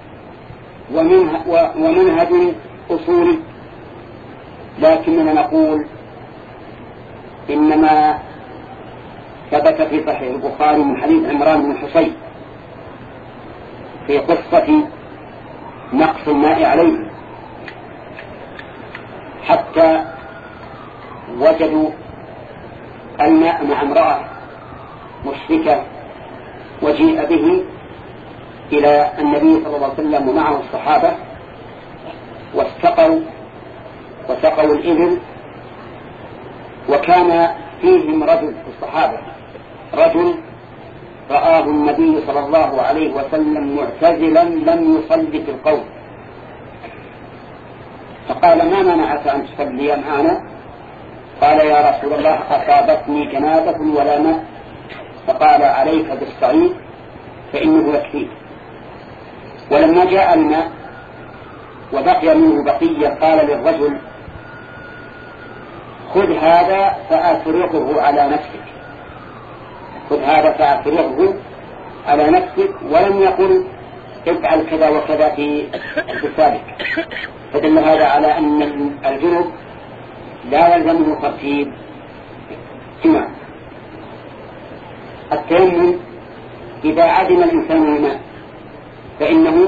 S1: ومنهج أصولي، لكننا نقول إنما ثبت في صحيح البخاري من حديث عمران بن حصين في قصة نقص الماء عليه، حتى وجدوا الماء مع امرأة مشركة وجيء به إلى النبي صلى الله عليه وسلم ومعه الصحابة، واستقوا وسقوا الإبل، وكان فيهم رجل في الصحابة رجل رآه النبي صلى الله عليه وسلم معتزلا لم يصلي في القوم، فقال ما منعك أن تصلي معنا؟ قال يا رسول الله أصابتني جنابة ولا ماء. فقال عليك بالصعيد فإنه يكفيك. ولما جاء الماء وبقي منه بقية قال للرجل خذ هذا فأفرغه على نفسك، خذ هذا فأفرغه على نفسك، ولم يقل افعل كذا وكذا في السابق. فدل هذا على أن الجنب لا يلزمه ترتيب جماع. التيمم إذا عدم الإنسان الماء فإنه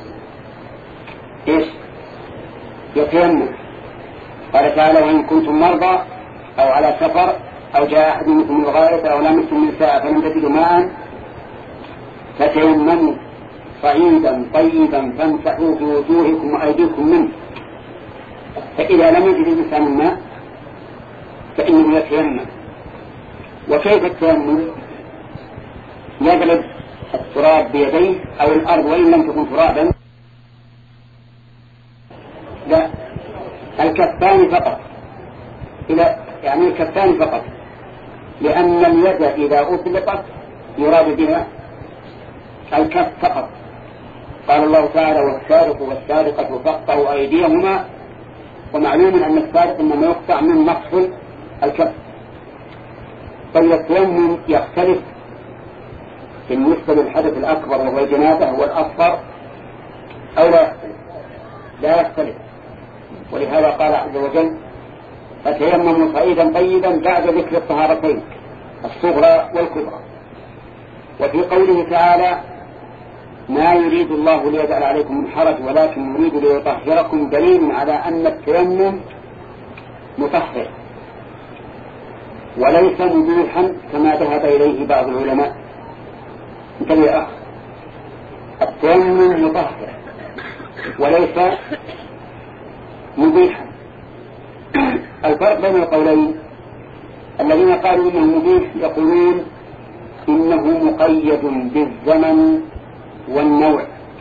S1: إيش؟ يتيمم. قال تعالى وإن كنتم مرضى أو على سفر أو جاء أحد منكم الغائط أو لمستم النساء فلم تجدوا ماء فتيمموا صعيدا طيبا فامسحوا في وجوهكم وأيديكم منه. فإذا لم يجد الإنسان الماء فإنه يتيمم. وكيف التيمم؟ يغلب التراب بيديه أو الأرض وإن لم تكن ترابا، لا الكفان فقط، إلى يعني الكفان فقط، لأن اليد إذا أطلقت يراد بها الكف فقط. قال الله تعالى والسارق والسارقة فاقطعوا أيديهما، ومعلوم أن السارق إنما يقطع من مقصد الكف. طيب التيمم يختلف بالنسبة للحدث الأكبر وهو الجنابة والأصغر أو لا يختلف؟ لا يختلف. ولهذا قال عز وجل فتيمموا صعيدا طيبا بعد ذكر الطهارتين الصغرى والكبرى. وفي قوله تعالى ما يريد الله ليجعل عليكم من حرج ولكن يريد ليطهركم دليل على أن التيمم مطهر وليس مبيحا كما ذهب إليه بعض العلماء. انتبه يا أخ، التيمم مطهر وليس مبيحا. الفرق بين القولين الذين قالوا إنه مبيح يقولون إنه مقيد بالزمن والنوع.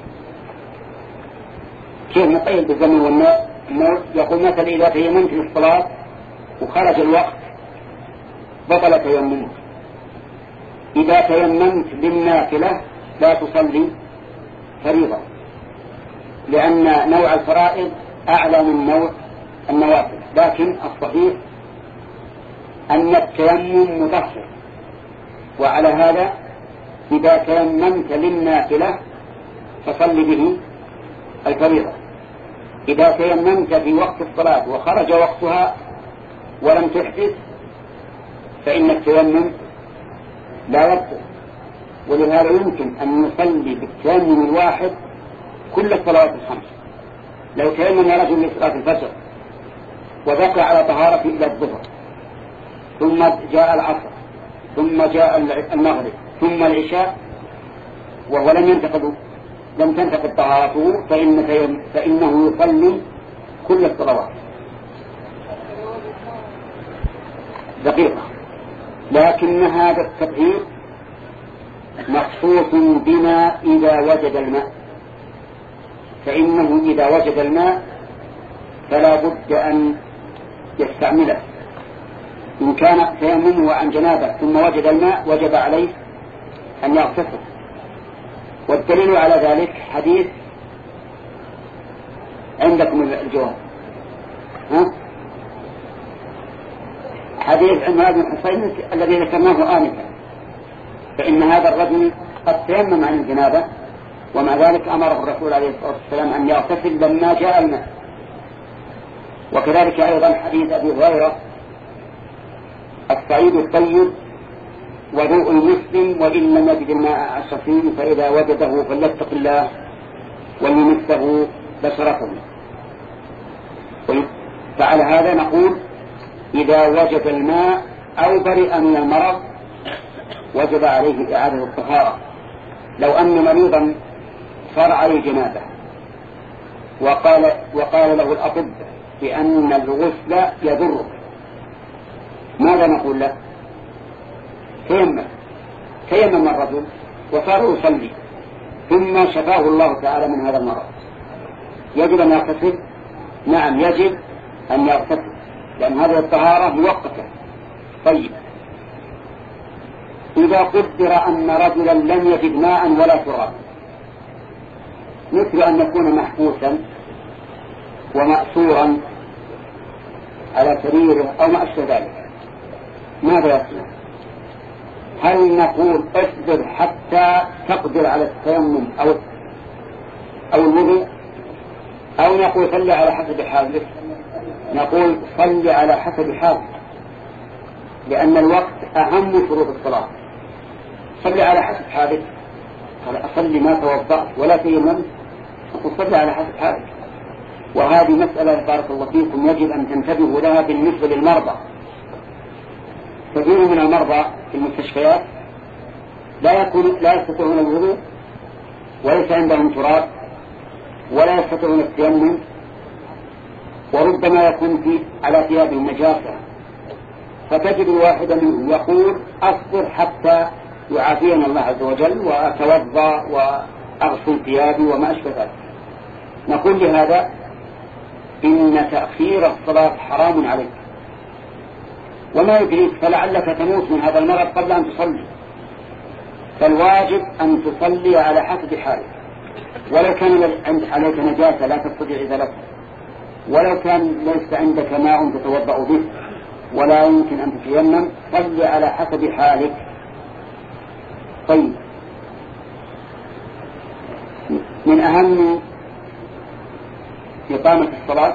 S1: كيف مقيد بالزمن والنوع؟ يقول مثلا إذا تيممت للصلاة وخرج الوقت بطل تيممك. إذا تيممت للنافلة لا تصلي فريضة، لأن نوع الفرائض أعلى من نوع النوافل. لكن الصحيح أن التيمم مطهر، وعلى هذا إذا تيممت للنافلة فصل به الفريضة. إذا تيممت في وقت الصلاة وخرج وقتها ولم تحدث فإن التيمم لا يبطل. ولهذا يمكن أن نصلي بالتيمم الواحد كل الصلوات الخمس. لو تيمم رجل لصلاة الفجر وبقى على طهارة إلى الظهر ثم جاء العصر ثم جاء المغرب ثم العشاء وهو لم ينتقد لم تنتقد طهارته فإن فإنه يصلي كل الصلوات دقيقة. لكن هذا التطهير مخصوص بما إذا وجد الماء، فإنه إذا وجد الماء فلا بد أن يستعمله. إن كان تيممه عن جنابه ثم وجد الماء وجب عليه أن يغتسل. والدليل على ذلك حديث عندكم الجواب، ها؟ حديث عمران بن حصين الذي ذكرناه آنفا. فإن هذا الرجل قد تيمم عن الجنابة ومع ذلك أمره الرسول عليه الصلاة والسلام أن يغتسل لما جاء الماء. وكذلك أيضا حديث أبي هريرة الصعيد الطيب وضوء المسلم وإن لم يجد الماء الصفي فإذا وجده فليتق الله وليمسه بشرته. فعلى هذا نقول إذا وجد الماء أو برئ من المرض وجب عليه إعادة الطهارة. لو أن مريضا صار عليه جنابه وقال, وقال له الأطباء بأن الغسل يضره، ماذا نقول له؟ تيمم تيمم الرجل وصار يصلي ثم شفاه الله تعالى من هذا المرض، يجب أن يغتسل؟ نعم يجب أن يغتسل، لأن هذه الطهارة مؤقتة. طيب إذا قدر أن رجلا لم يجد ماء ولا تراب، مثل أن يكون محبوسا ومأسورا على سريره أو ما أشبه ذلك، ماذا يصنع؟ هل نقول اصبر حتى تقدر على التيمم أو أو الوضوء، أو نقول صل على حسب حالك؟ نقول صل على حسب حالك، لأن الوقت أهم شروط الصلاة. صل على حسب حالك، قال أصلي ما توضأت ولا تيممت، نقول صل على حسب حالك. وهذه مسألة بارك الله فيكم يجب أن تنتبهوا لها بالنسبة للمرضى. كثير من المرضى في المستشفيات لا يكون لا يستطيعون الوضوء، وليس عندهم تراب، ولا يستطيعون التيمم، وربما يكون في على ثيابهم نجاسة، فتجد الواحد منهم يقول أصبر حتى يعافينا الله عز وجل وأتوضأ وأغسل ثيابي وما أشبه ذلك. نقول لهذا إن تأخير الصلاة حرام عليك، وما يدريك فلعلك تموت من هذا المرض قبل أن تصلي، فالواجب أن تصلي على حسب حالك. ولو كان عليك نجاسة لا تستطيع إزالتها، ولو كان ليس عندك ماء تتوضأ به، ولا يمكن أن تتيمم، صل على حسب حالك. طيب، من أهم إقامة الصلاة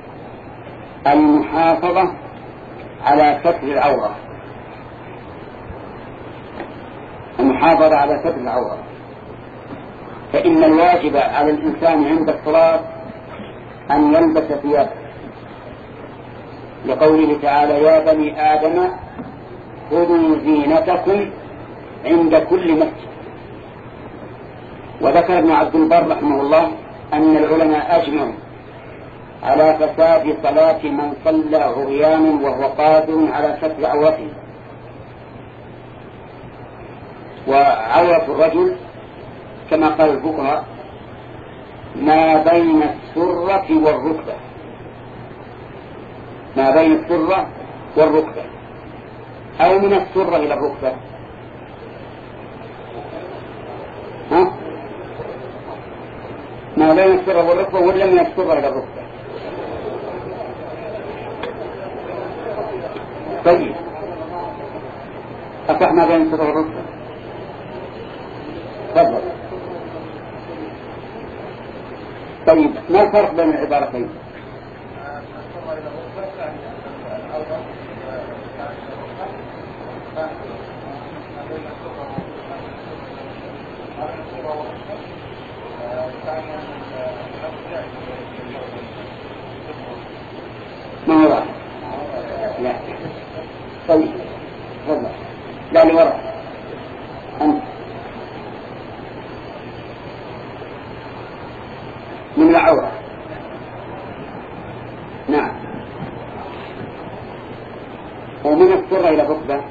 S1: المحافظة على ستر العورة، المحافظة على ستر العورة، فإن الواجب على الإنسان عند الصلاة أن يلبس ثيابه، لقوله تعالى يا بني آدم خذوا زينتكم عند كل مسجد. وذكر ابن عبد البر رحمه الله أن العلماء أجمعوا على فساد صلاة من صلى عريانا وهو قادر على ستر عورته. وعورة الرجل كما قال الفقهاء ما بين السرة والركبة، ما بين السرة والركبة، أو من السرة إلى الركبة. ها؟ ما بين السرة والركبة ولا من السرة إلى الركبة؟ طيب، أصح ما بين السرة والركبة. تفضل. طيب، ما الفرق بين العبارتين؟ ما هو واحد؟ لا. طيب، تفضل. لا لورا أنت من العورة. نعم. ومن السرة إلى الركبة.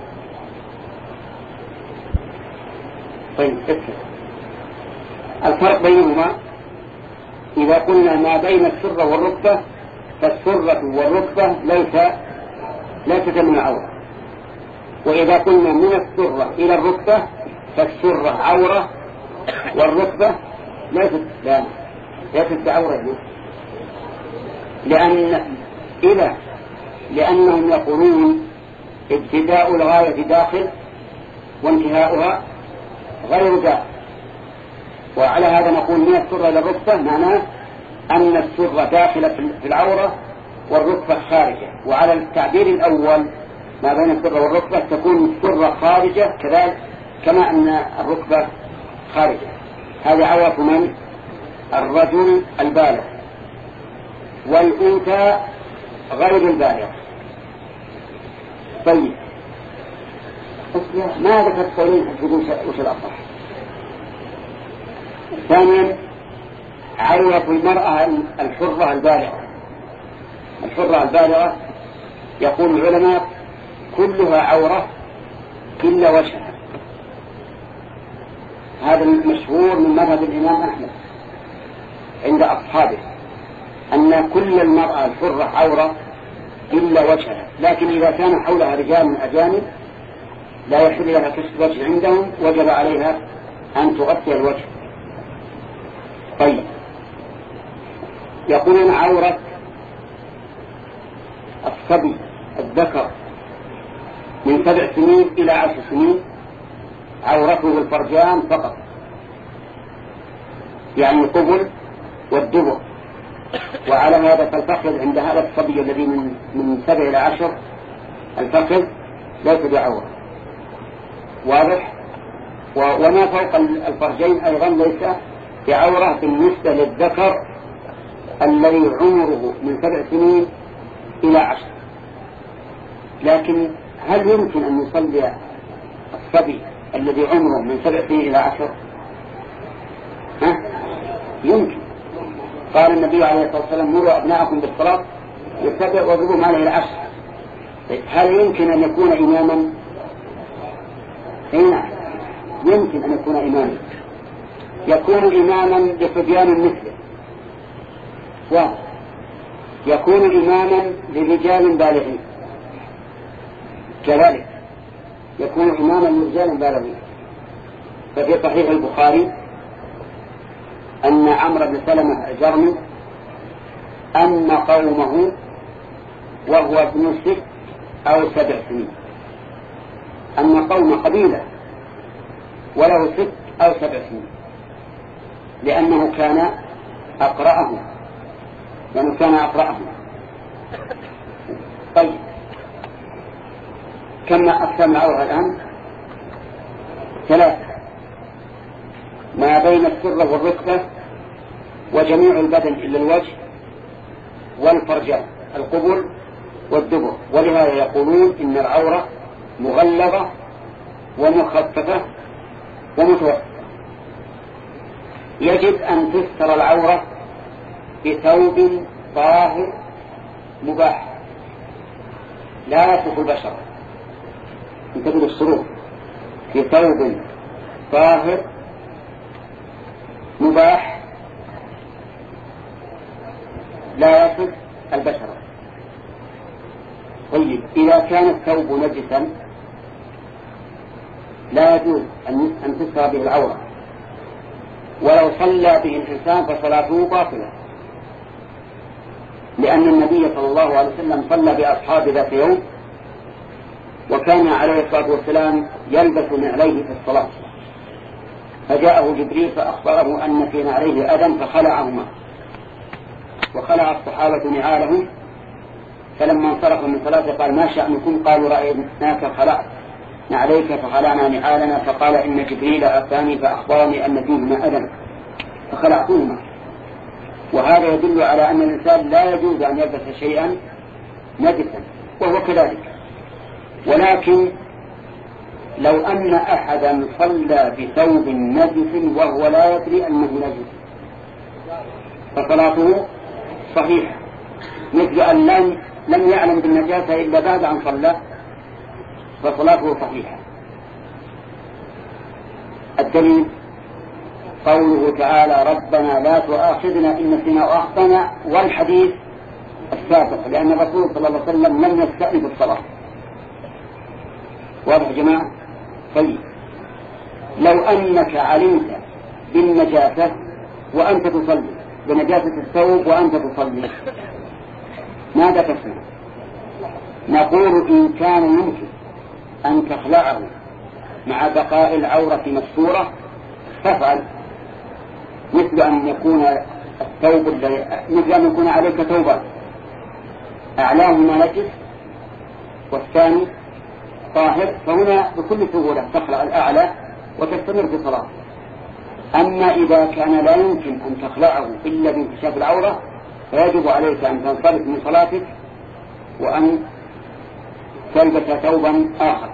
S1: طيب، اكتب الفرق بينهما. إذا قلنا ما بين السرة والركبة فالسرة والركبة ليس ليست من العورة، وإذا قلنا من السرة إلى الركبة فالسرة عورة والركبة ليست لا ليست بعورة، لأن إذا لأنهم يقولون ابتداء الغاية داخل وانتهاؤها غير داخل. وعلى هذا نقول من السرة إلى الركبة معناه أن السرة داخلة في العورة والركبة خارجة. وعلى التعبير الأول ما بين السرة والركبة تكون السرة خارجة كذلك كما أن الركبة خارجة. هذه عورة من؟ الرجل البالغ، والأنثى غير البالغ. طيب، ما ذكرت قولين تقول وش الأصح؟ ثانيا عورة المرأة الحرة البالغة. الحرة البالغة يقول العلماء كلها عورة إلا وجهها. هذا المشهور من مذهب الإمام أحمد عند أصحابه، أن كل المرأة الحرة عورة إلا وجهها، لكن إذا كان حولها رجال أجانب لا يحل لها كشف الوجه عندهم، وجب عليها أن تغطي الوجه. طيب، يقولون عورة الصبي الذكر من سبع سنين إلى عشر سنين عورته الفرجان فقط، يعني القبل والدبر. وعلى هذا فالفخذ عند هذا الصبي الذي من من سبع إلى عشر الفخذ ليس بعورة، واضح؟ وما فوق الفرجين أيضا ليس بعورة بالنسبة للذكر الذي عمره من سبع سنين إلى عشر. لكن هل يمكن أن يصلي الصبي الذي عمره من سبع سنين إلى عشر؟ ها؟ يمكن. قال النبي عليه الصلاة والسلام مروا أبناءكم بالصلاة للسبع واضربوهم عليه إلى عشر. هل يمكن أن يكون إماما؟ هنا يمكن أن يكون إماما، يكون إماما بصبيان مثله، ويكون إماما لرجال بالغين، كذلك يكون إماما لرجال بالغين. ففي صحيح البخاري أن عمرو بن سلمة الجرمي أن قومه وهو ابن ست أو سبع سنين، أن قوم قبيلة وله ست أو سبع سنين، لأنه كان أقرأه لأنه كان أقرأه. طيب كم أقسام العورة الآن؟ ثلاثة: ما بين السرة والركبة وجميع البدن إلا الوجه والفرجان، القبل والدبر. ولهذا يقولون إن العورة مغلظة ومخففة ومتوسطة. يجب أن تستر العورة بثوب طاهر مباح لا يصف البشر، انتبهوا الشروط، بثوب طاهر مباح لا يصف البشر. طيب إذا كان الثوب نجسا لا يجوز أن تستر به العورة، ولو صلى به الإنسان فصلاته باطلة، لأن النبي صلى الله عليه وسلم صلى بأصحاب ذات يوم وكان عليه الصلاة والسلام يلبس نعليه في الصلاة، فجاءه جبريل فأخبره أن في نعليه أذى فخلعهما، وخلع الصحابة نعالهم، فلما انصرف من صلاته قال: ما شأنكم؟ قالوا: رأيناك خلعت نعليك فخلعنا نعالنا، فقال: إن جبريل أتاني فأخبرني أن فيهما أذى فخلعتهما. وهذا يدل على أن الإنسان لا يجوز أن يلبس شيئا نجسا، وهو كذلك. ولكن لو أن أحدا صلى بثوب نجس وهو لا يدري أنه نجس فصلاته صحيحة، مثل أن لم, لم يعلم بالنجاسة إلا بعد أن صلى فصلاته صحيحة. الدليل قوله تعالى: ربنا لا تؤاخذنا إن نسينا وأخطأنا، والحديث السابق، لأن الرسول صلى الله عليه وسلم لم يستأنف الصلاة. واضح يا جماعة؟ طيب لو أنك علمت بالنجاسة وأنت تصلي، بنجاسة الثوب وأنت تصلي، ماذا تصنع؟ نقول: إن كان يمكن أن تخلعه مع بقاء العورة مستورة فافعل، مثل أن يكون الثوب مثل أن يكون عليك ثوبان أعلاهما نجس والثاني طاهر، فهنا بكل سهولة تخلع الأعلى وتستمر في صلاة. أما إذا كان لا يمكن أن تخلعه إلا بانكشاف العورة فيجب عليك أن تنصرف من صلاتك وأن تلبس ثوبا آخر.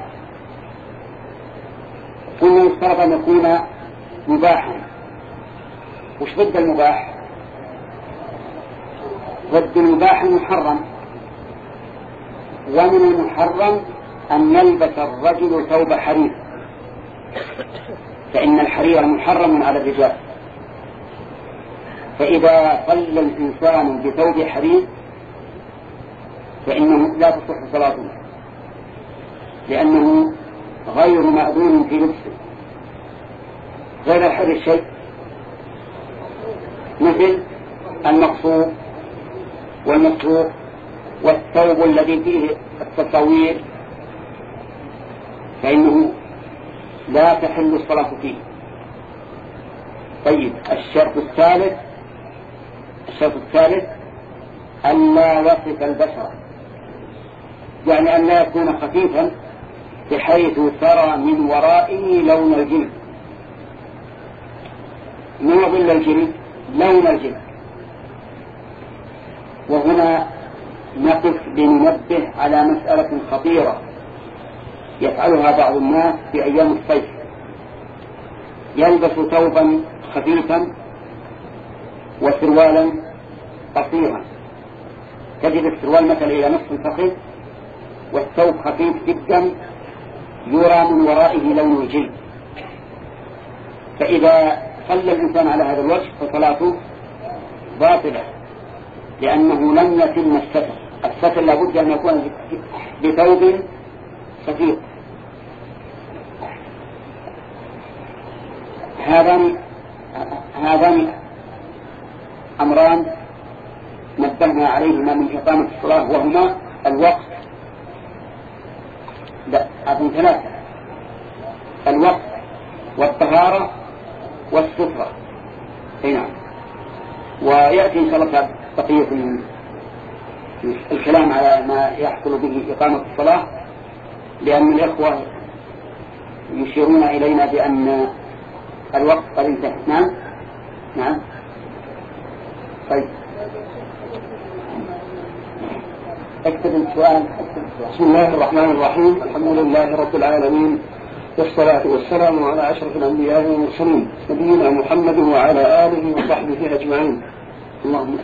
S1: قلنا يفترض أن يكون مباحا. وش ضد المباح؟ ضد المباح المحرم. ومن المحرم أن يلبس الرجل ثوب حرير، فإن الحرير محرم على الرجال، فإذا صلى الإنسان بثوب حرير فإنه لا تصح صلاته، لأنه غير مأذون في لبسه. غير الحرير شيء مثل المقصور والمسروق والثوب الذي فيه التصاوير فإنه لا تحل الصلاة فيه. طيب الشرط الثالث الشرط الثالث ألا يصف البشرة، يعني أن لا يكون خفيفا بحيث ترى من ورائه لون الجلد، من ظل الجلد لون الجلد. وهنا نقف لننبه على مسألة خطيرة يفعلها بعض الناس في أيام الصيف، يلبس ثوبا خفيفا وسروالا قصيرا، تجد السروال مثلا إلى نصف الفخذ والثوب خفيف جدا يرى من ورائه لون الجلد. فإذا صلى الإنسان على هذا الوجه فصلاته باطلة، لأنه لم يتم الستر. الستر لابد أن يكون بثوب خفيف. هذان هذان أمران نبهنا عليهما من إقامة الصلاة، وهما الوقت لا أظن ثلاثة: الوقت والطهارة والسترة. نعم. ويأتي إن شاء الله بقية الكلام على ما يحصل به إقامة الصلاة، لأن الإخوة يشيرون إلينا بأن الوقت قد انتهى. نعم نعم. طيب اكتب السؤال.
S2: بسم الله الرحمن الرحيم، الحمد لله رب العالمين، والصلاة والسلام على أشرف الأنبياء والمرسلين نبينا محمد وعلى آله وصحبه أجمعين. اللهم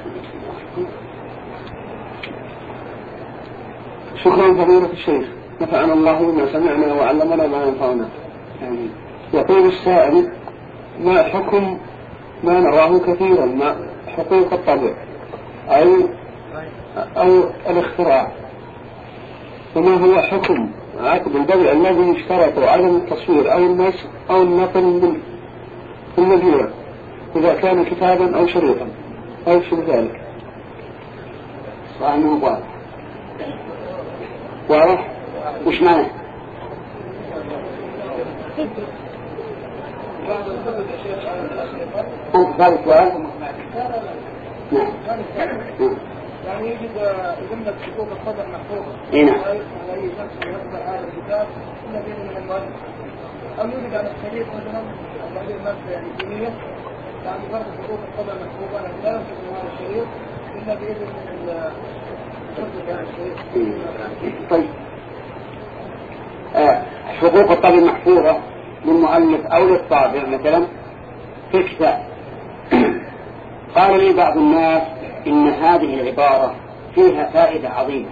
S2: شكرا فضيلة الشيخ، نفعنا الله بما سمعنا وعلمنا ما ينفعنا. يقول السائل: ما حكم ما نراه كثيرا مع حقوق الطبع أو أو الاختراع؟ وما هو حكم عقد البيع الذي يشترط عدم التصوير أو النسخ أو النقل من المدينة إذا كان كتابا أو شريطا أو شبه ذلك؟
S1: سؤال واضح. واضح؟ وش معنى؟ أنت هذا السؤال؟ نعم.
S3: يعني يجب ضمن حقوق الطبع محفوظة.
S1: إيه نعم.
S3: على أي شخص يقبل هذا الكتاب إلا بإذن من المؤلف. أو يوجد على الشريط مثلا بعض الناس يعني دينية، يعني فرض حقوق الطبع محفوظة لا يمكن من هذا الشريط إلا بإذن من الشرط على الشريط.
S1: طيب آه. حقوق الطبع محفوظة للمؤلف أو للطابع مثلا في الكتاب. قال لي بعض الناس إن هذه العبارة فيها فائدة عظيمة،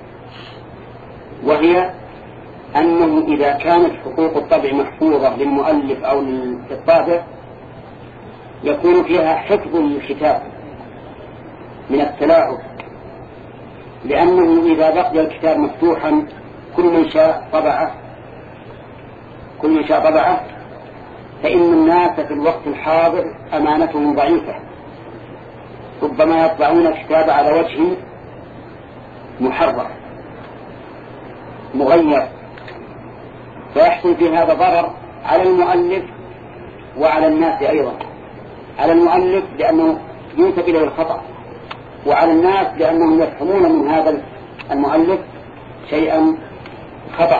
S1: وهي أنه إذا كانت حقوق الطبع محفوظة للمؤلف أو للطابع يكون فيها حفظ للكتاب من التلاعب، لأنه إذا بقي الكتاب مفتوحا كل من شاء طبعه كل من شاء طبعه فإن الناس في الوقت الحاضر أمانتهم ضعيفة، ربما يطبعون الكتاب على وجه محرف مغير، فيحصل في هذا ضرر على المؤلف وعلى الناس أيضا. على المؤلف لأنه ينسب إليه الخطأ، وعلى الناس لأنهم يفهمون من هذا المؤلف شيئا خطأ.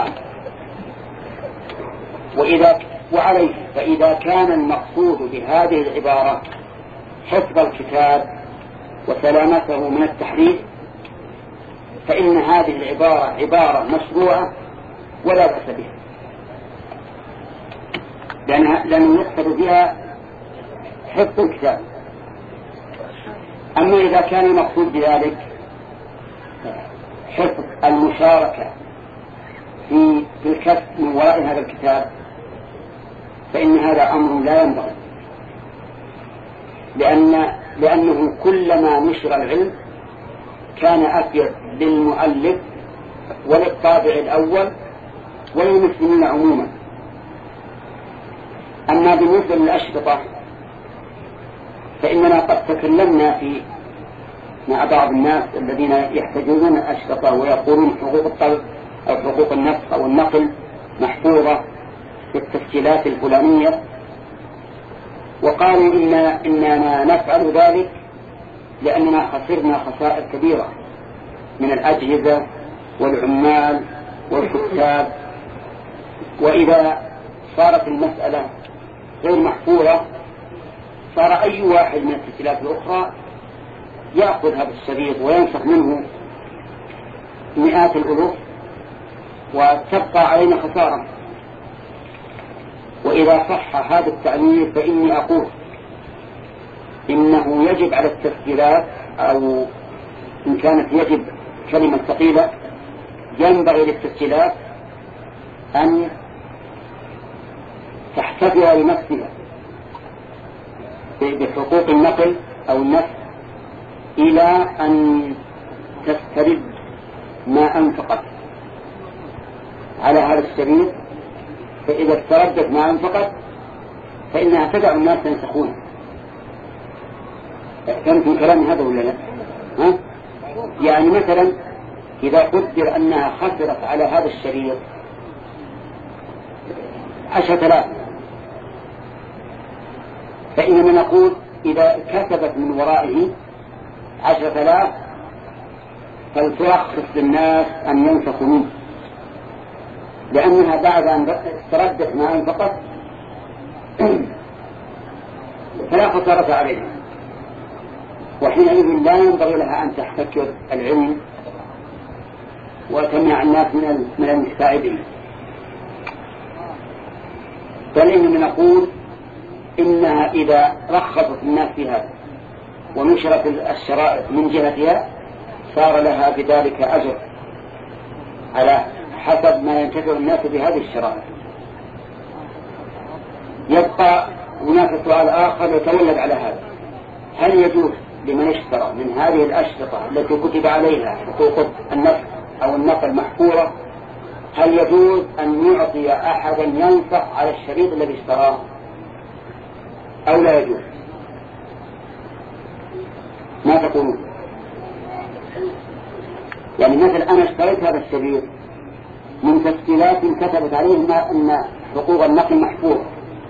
S1: وإذا وعليه فإذا كان المقصود بهذه العبارة حفظ الكتاب وسلامته من التحريف فإن هذه العبارة عبارة مشروعة ولا بأس بها، لأنه يقصد بها حفظ الكتاب. أما إذا كان المقصود بذلك حفظ المشاركة في الكسب من وراء هذا الكتاب فإن هذا أمر لا ينبغي، لأن لأنه كلما نشر العلم كان أفيد للمؤلف وللطابع الأول وللمسلمين عموما. أما بالنسبة للأشرطة فإننا قد تكلمنا في مع بعض الناس الذين يحتجزون الأشرطة ويقولون حقوق الطلب أو حقوق النفس أو النقل محفوظة في التسجيلات الفلانية، وقالوا إننا, إننا نفعل ذلك لأننا خسرنا خسائر كبيرة من الأجهزة والعمال والكتاب، وإذا صارت المسألة غير محفوظة صار أي واحد من التسجيلات الأخرى يأخذ هذا الشريط وينسخ منه مئات الألوف وتبقى علينا خسارة. وإذا صح هذا التعليل فإني أقول إنه يجب على التسجيلات، أو إن كانت يجب كلمة ثقيلة، ينبغي للتسجيلات أن تحتفظ لنفسها بحقوق النقل أو النفس إلى أن تسترد ما أنفقت على هذا الشريط. فإذا استردت ما أنفقت فإنها تدع الناس ينسخون. كانت من كلام هذا ولا لا؟ ها؟ يعني مثلا إذا قدر أنها خسرت على هذا الشريط عشرة آلاف، فإننا نقول إذا كسبت من ورائه عشرة آلاف فلترخص للناس أن ينسخوا منه، لأنها بعد أن استردت ما أنفقت فلا خسارة عليها، وحينئذ لا ينبغي لها أن تحتكر العلم وتمنع الناس من الانتفاع به. بل إننا نقول إنها إذا رخصت الناس في هذا ونشرت الشرائط من جهتها صار لها بذلك أجر على حسب ما ينتفع الناس بهذه الشرائط. يبقى هناك سؤال آخر يتولد على هذا: هل يجوز لمن اشترى من هذه الأشرطة التي كتب عليها حقوق النفس أو النقل محفورة، هل يجوز أن يعطي أحدا ينسخ على الشريط الذي اشتراه أو لا يجوز؟ ما تقولون؟ يعني مثل أنا اشتريت هذا الشريط من تسجيلات كتبت عليه أن حقوق النقل محفوظة،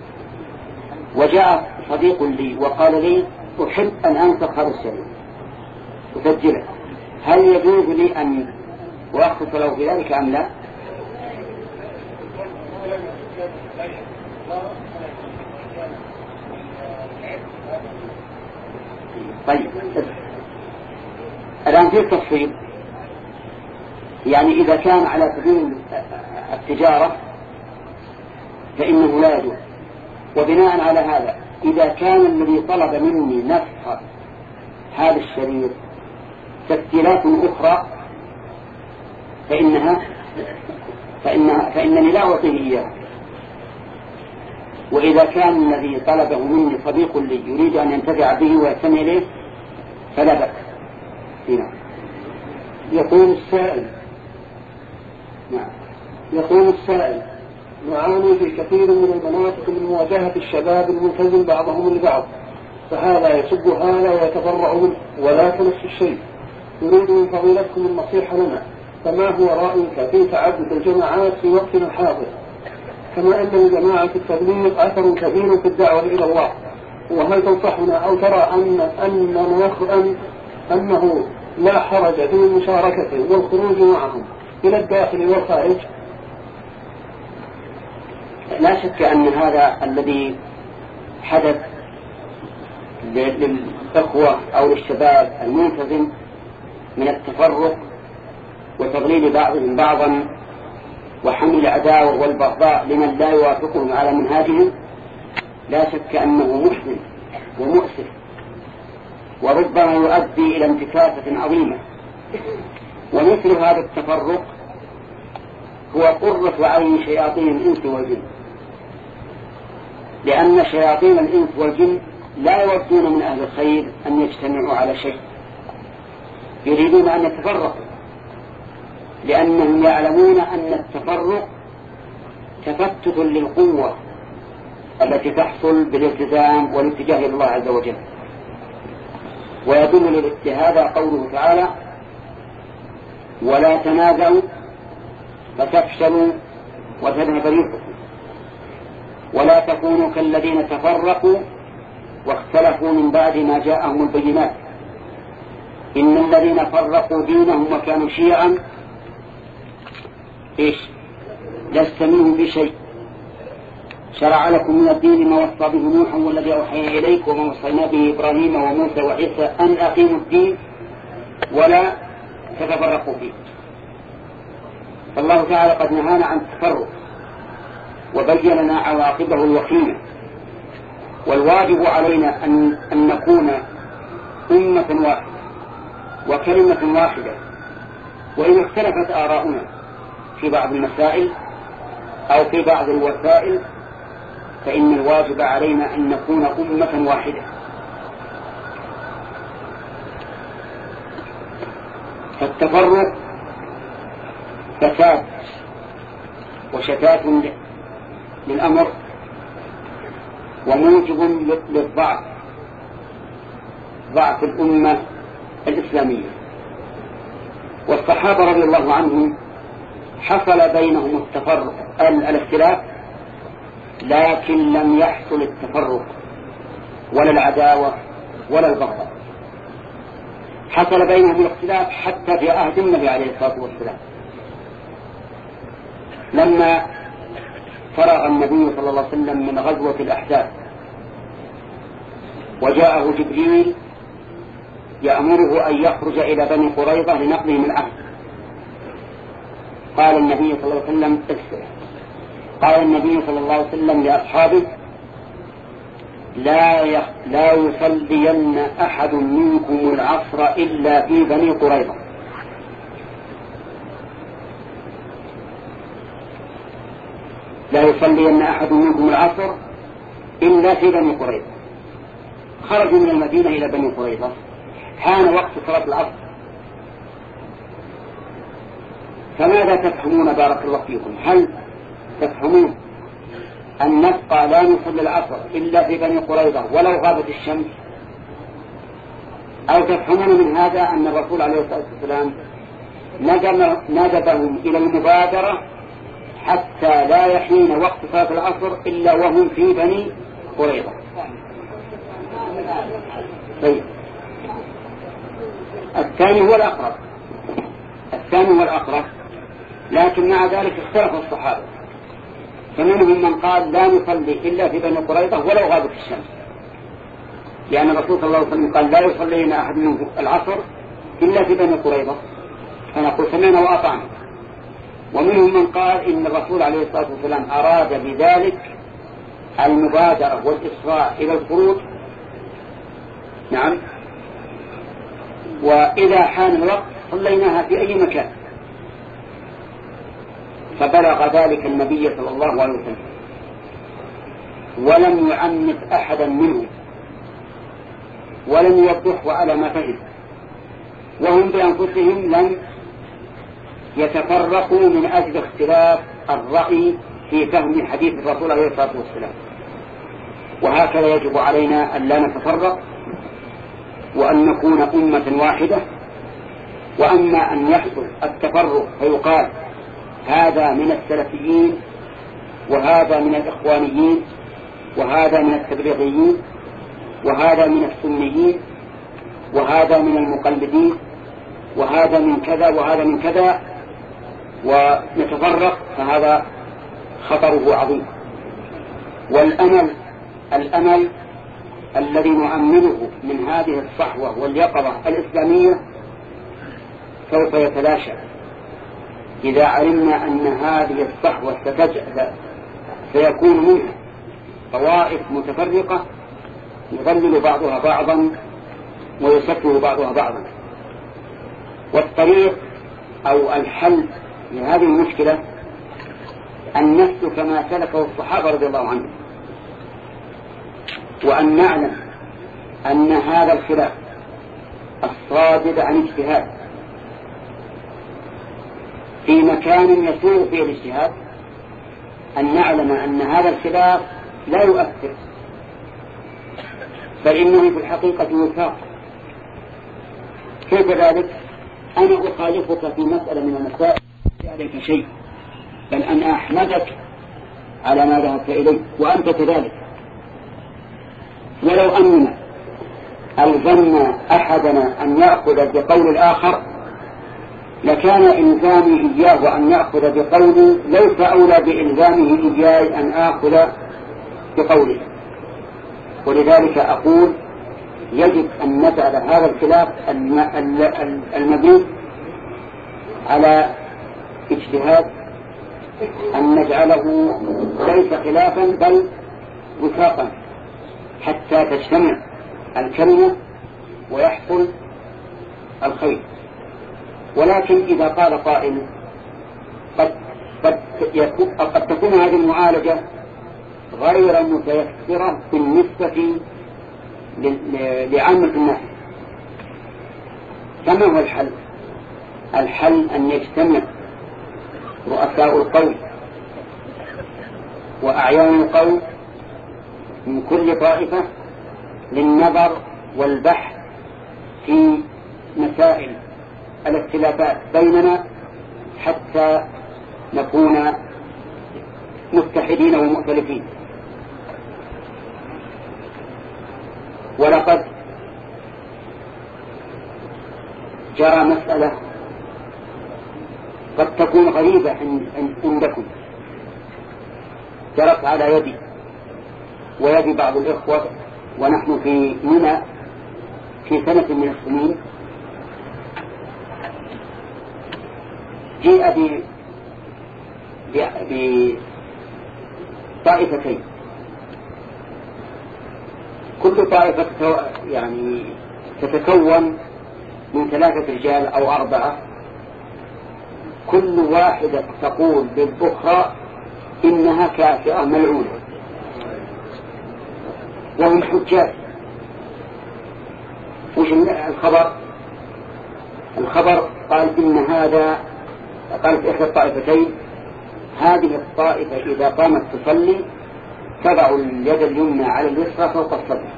S1: وجاء صديق لي وقال لي أحب أن أنسخ هذا الشريط أسجله، هل يجوز لي أن أرخص له في ذلك أم لا؟ طيب الآن في التفصيل، يعني إذا كان على سبيل التجارة فإنه لا يجوز. وبناء على هذا إذا كان الذي طلب مني نسخ هذا الشريط تسجيلات أخرى فإنها فإنها فإنني لا أعطيه إياه. وإذا كان الذي طلبه مني صديق لي يريد أن ينتفع به ويستمع إليه فلا بأس. هنا
S2: يقول السائل
S1: نعم
S2: يقول السائل نعاني في كثير من المناطق من مواجهة الشباب الملتزم بعضهم لبعض، فهذا يسب هذا ويتبرأ منه ولا نفس الشيء. نريد من فضيلتكم النصيحة لنا، فما هو رأيك في تعدد الجماعات في وقتنا الحاضر، كما أن لجماعة التبليغ أثر كبير في الدعوة إلى الله، وهل تنصحنا أو ترى أن أن أن أنه لا حرج في المشاركة والخروج معهم إلى الداخل والخارج؟
S1: لا شك أن هذا الذي حدث للأخوة أو للشباب الملتزم من التفرق وتضليل بعضهم بعضا وحمل العداوة والبغضاء لمن لا يوافقهم على منهاجهم، لا شك أنه محزن ومؤسف وربما يؤدي إلى انتكاسة عظيمة. ومثل هذا التفرق هو قرة عين شياطين الإنس والجن، لأن شياطين الإنس والجن لا يودون من أهل الخير أن يجتمعوا على شيء، يريدون أن يتفرقوا، لأنهم يعلمون أن التفرق تفتت للقوة التي تحصل بالالتزام والاتجاه إلى الله عز وجل. ويدل لهذا قوله تعالى: ولا تنازعوا فتفشلوا وتذهب ريحكم ولا تكونوا كالذين تفرقوا واختلفوا من بعد ما جاءهم البينات إن الذين فرقوا دينهم وكانوا شيعا إيش لست منهم بشيء شرع لكم من الدين ما وصى به نوح والذي أوحينا إليك وما وصينا به إبراهيم وموسى وعيسى أن أقيموا الدين ولا تتفرقوا فيه. فالله تعالى قد نهانا عن التفرق وبين لنا عواقبه الوخيمة، والواجب علينا أن, أن نكون أمة واحدة وكلمة واحدة، وإن اختلفت آراؤنا في بعض المسائل أو في بعض الوسائل فإن الواجب علينا أن نكون أمة واحدة. فالتفرق فساد وشتات للأمر وموجب للضعف، ضعف الأمة الإسلامية. والصحابة رضي الله عنهم حصل بينهم التفرق الاختلاف، لكن لم يحصل التفرق ولا العداوة ولا البغضاء. حصل بينهم الاختلاف حتى في عهد النبي عليه الصلاة والسلام، لما فرغ النبي صلى الله عليه وسلم من غزوة الأحزاب وجاءه جبريل يأمره أن يخرج إلى بني قريظة لنقضهم العهد. قال النبي صلى الله عليه وسلم اسر. قال النبي صلى الله عليه وسلم لأصحابه: لا يخ... لا يصلين أحد منكم العصر إلا في بني قريظة. لا يصلين أحد منكم العصر إلا في بني قريظة. خرجوا من المدينة إلى بني قريظة، حان وقت صلاة العصر، فماذا تفهمون بارك الله فيكم؟ هل تفهمون أن نبقى لا نصلي العصر إلا في بني قريظة ولو غابت الشمس، أو تفهمون من هذا أن الرسول عليه الصلاة والسلام ندبهم إلى المبادرة حتى لا يحين وقت صلاة العصر إلا وهم في بني قريظة؟ طيب، الثاني هو الأقرب الثاني هو الأقرب لكن مع ذلك اختلف الصحابة، فمنهم من قال لا نصلي إلا في بني قريظة ولو غابت الشمس، لأن الرسول صلى الله عليه وسلم قال لا يصلينا أحد منهم العصر إلا في بني قريظة، فنقول سمعنا وأطعنا. ومنهم من قال إن الرسول عليه الصلاة والسلام أراد بذلك المبادرة والإسراع إلى الخروج، نعم، وإذا حان الوقت صليناها في أي مكان. فبلغ ذلك النبي صلى الله عليه وسلم ولم يعنف أحدا منهم ولم يوضحه على ما فهم، وهم بأنفسهم لم يتفرقوا من أجل اختلاف الرأي في فهم حديث الرسول عليه الصلاة والسلام. وهكذا يجب علينا أن لا نتفرق وأن نكون أمة واحدة. وأما أن يحصل التفرق فيقال هذا من السلفيين وهذا من الإخوانيين وهذا من التبليغيين وهذا من السنيين وهذا من المقلدين وهذا من كذا وهذا من كذا، ونتفرق، فهذا خطره عظيم. والأمل الأمل الذي نؤمله من هذه الصحوة واليقظة الإسلامية سوف يتلاشى إذا علمنا أن هذه الصحوة ستجعل سيكون منها طوائف متفرقة يضلل بعضها بعضا ويسفه بعضها بعضا. والطريق أو الحل لهذه المشكلة أن نسلك ما سلكه الصحابة رضي الله عنهم، وأن نعلم أن هذا الخلاف الصادر عن اجتهاد في مكان يسوء فيه الاجتهاد، أن نعلم أن هذا الخلاف لا يؤثر، بل إنه في الحقيقة وفاق كيف ذلك؟ أنا أخالفك في مسألة من المسائل عليك شيء، بل أن أحمدك على ما ذهبت إليه وأنت كذلك. ولو أننا ألزمنا أحدنا أن يأخذ بقول الآخر لكان إلزامي إياه أن يأخذ بقولي ليس أولى بإلزامه إياي أن آخذ بقوله. ولذلك أقول يجب أن نجعل هذا الخلاف المبني على اجتهاد أن نجعله ليس خلافا بل وفاقا حتى تجتمع الكلمة ويحصل الخير. ولكن إذا قال قائل قد, قد, قد تكون هذه المعالجة غير متيسرة بالنسبة لعامة الناس، فما هو الحل؟ الحل أن يجتمع رؤساء القوم وأعيان القوم من كل طائفة للنظر والبحث في مسائل الاختلافات بيننا حتى نكون متحدين ومؤتلفين. ولقد جرى مسألة قد تكون غريبة عندكم، جرت على يدي ويد بعض الإخوة ونحن في منى في سنة من السنين. جيء بطائفتين، كل طائفة يعني تتكون من ثلاثة رجال أو أربعة، كل واحدة تقول بالأخرى إنها كافرة ملعونة وهم حجاج. وش الخبر؟ الخبر قال إن هذا، قالت إحدى الطائفتين هذه الطائفة إذا قامت تصلي تضع اليد اليمنى على اليسرى فوق الصدر،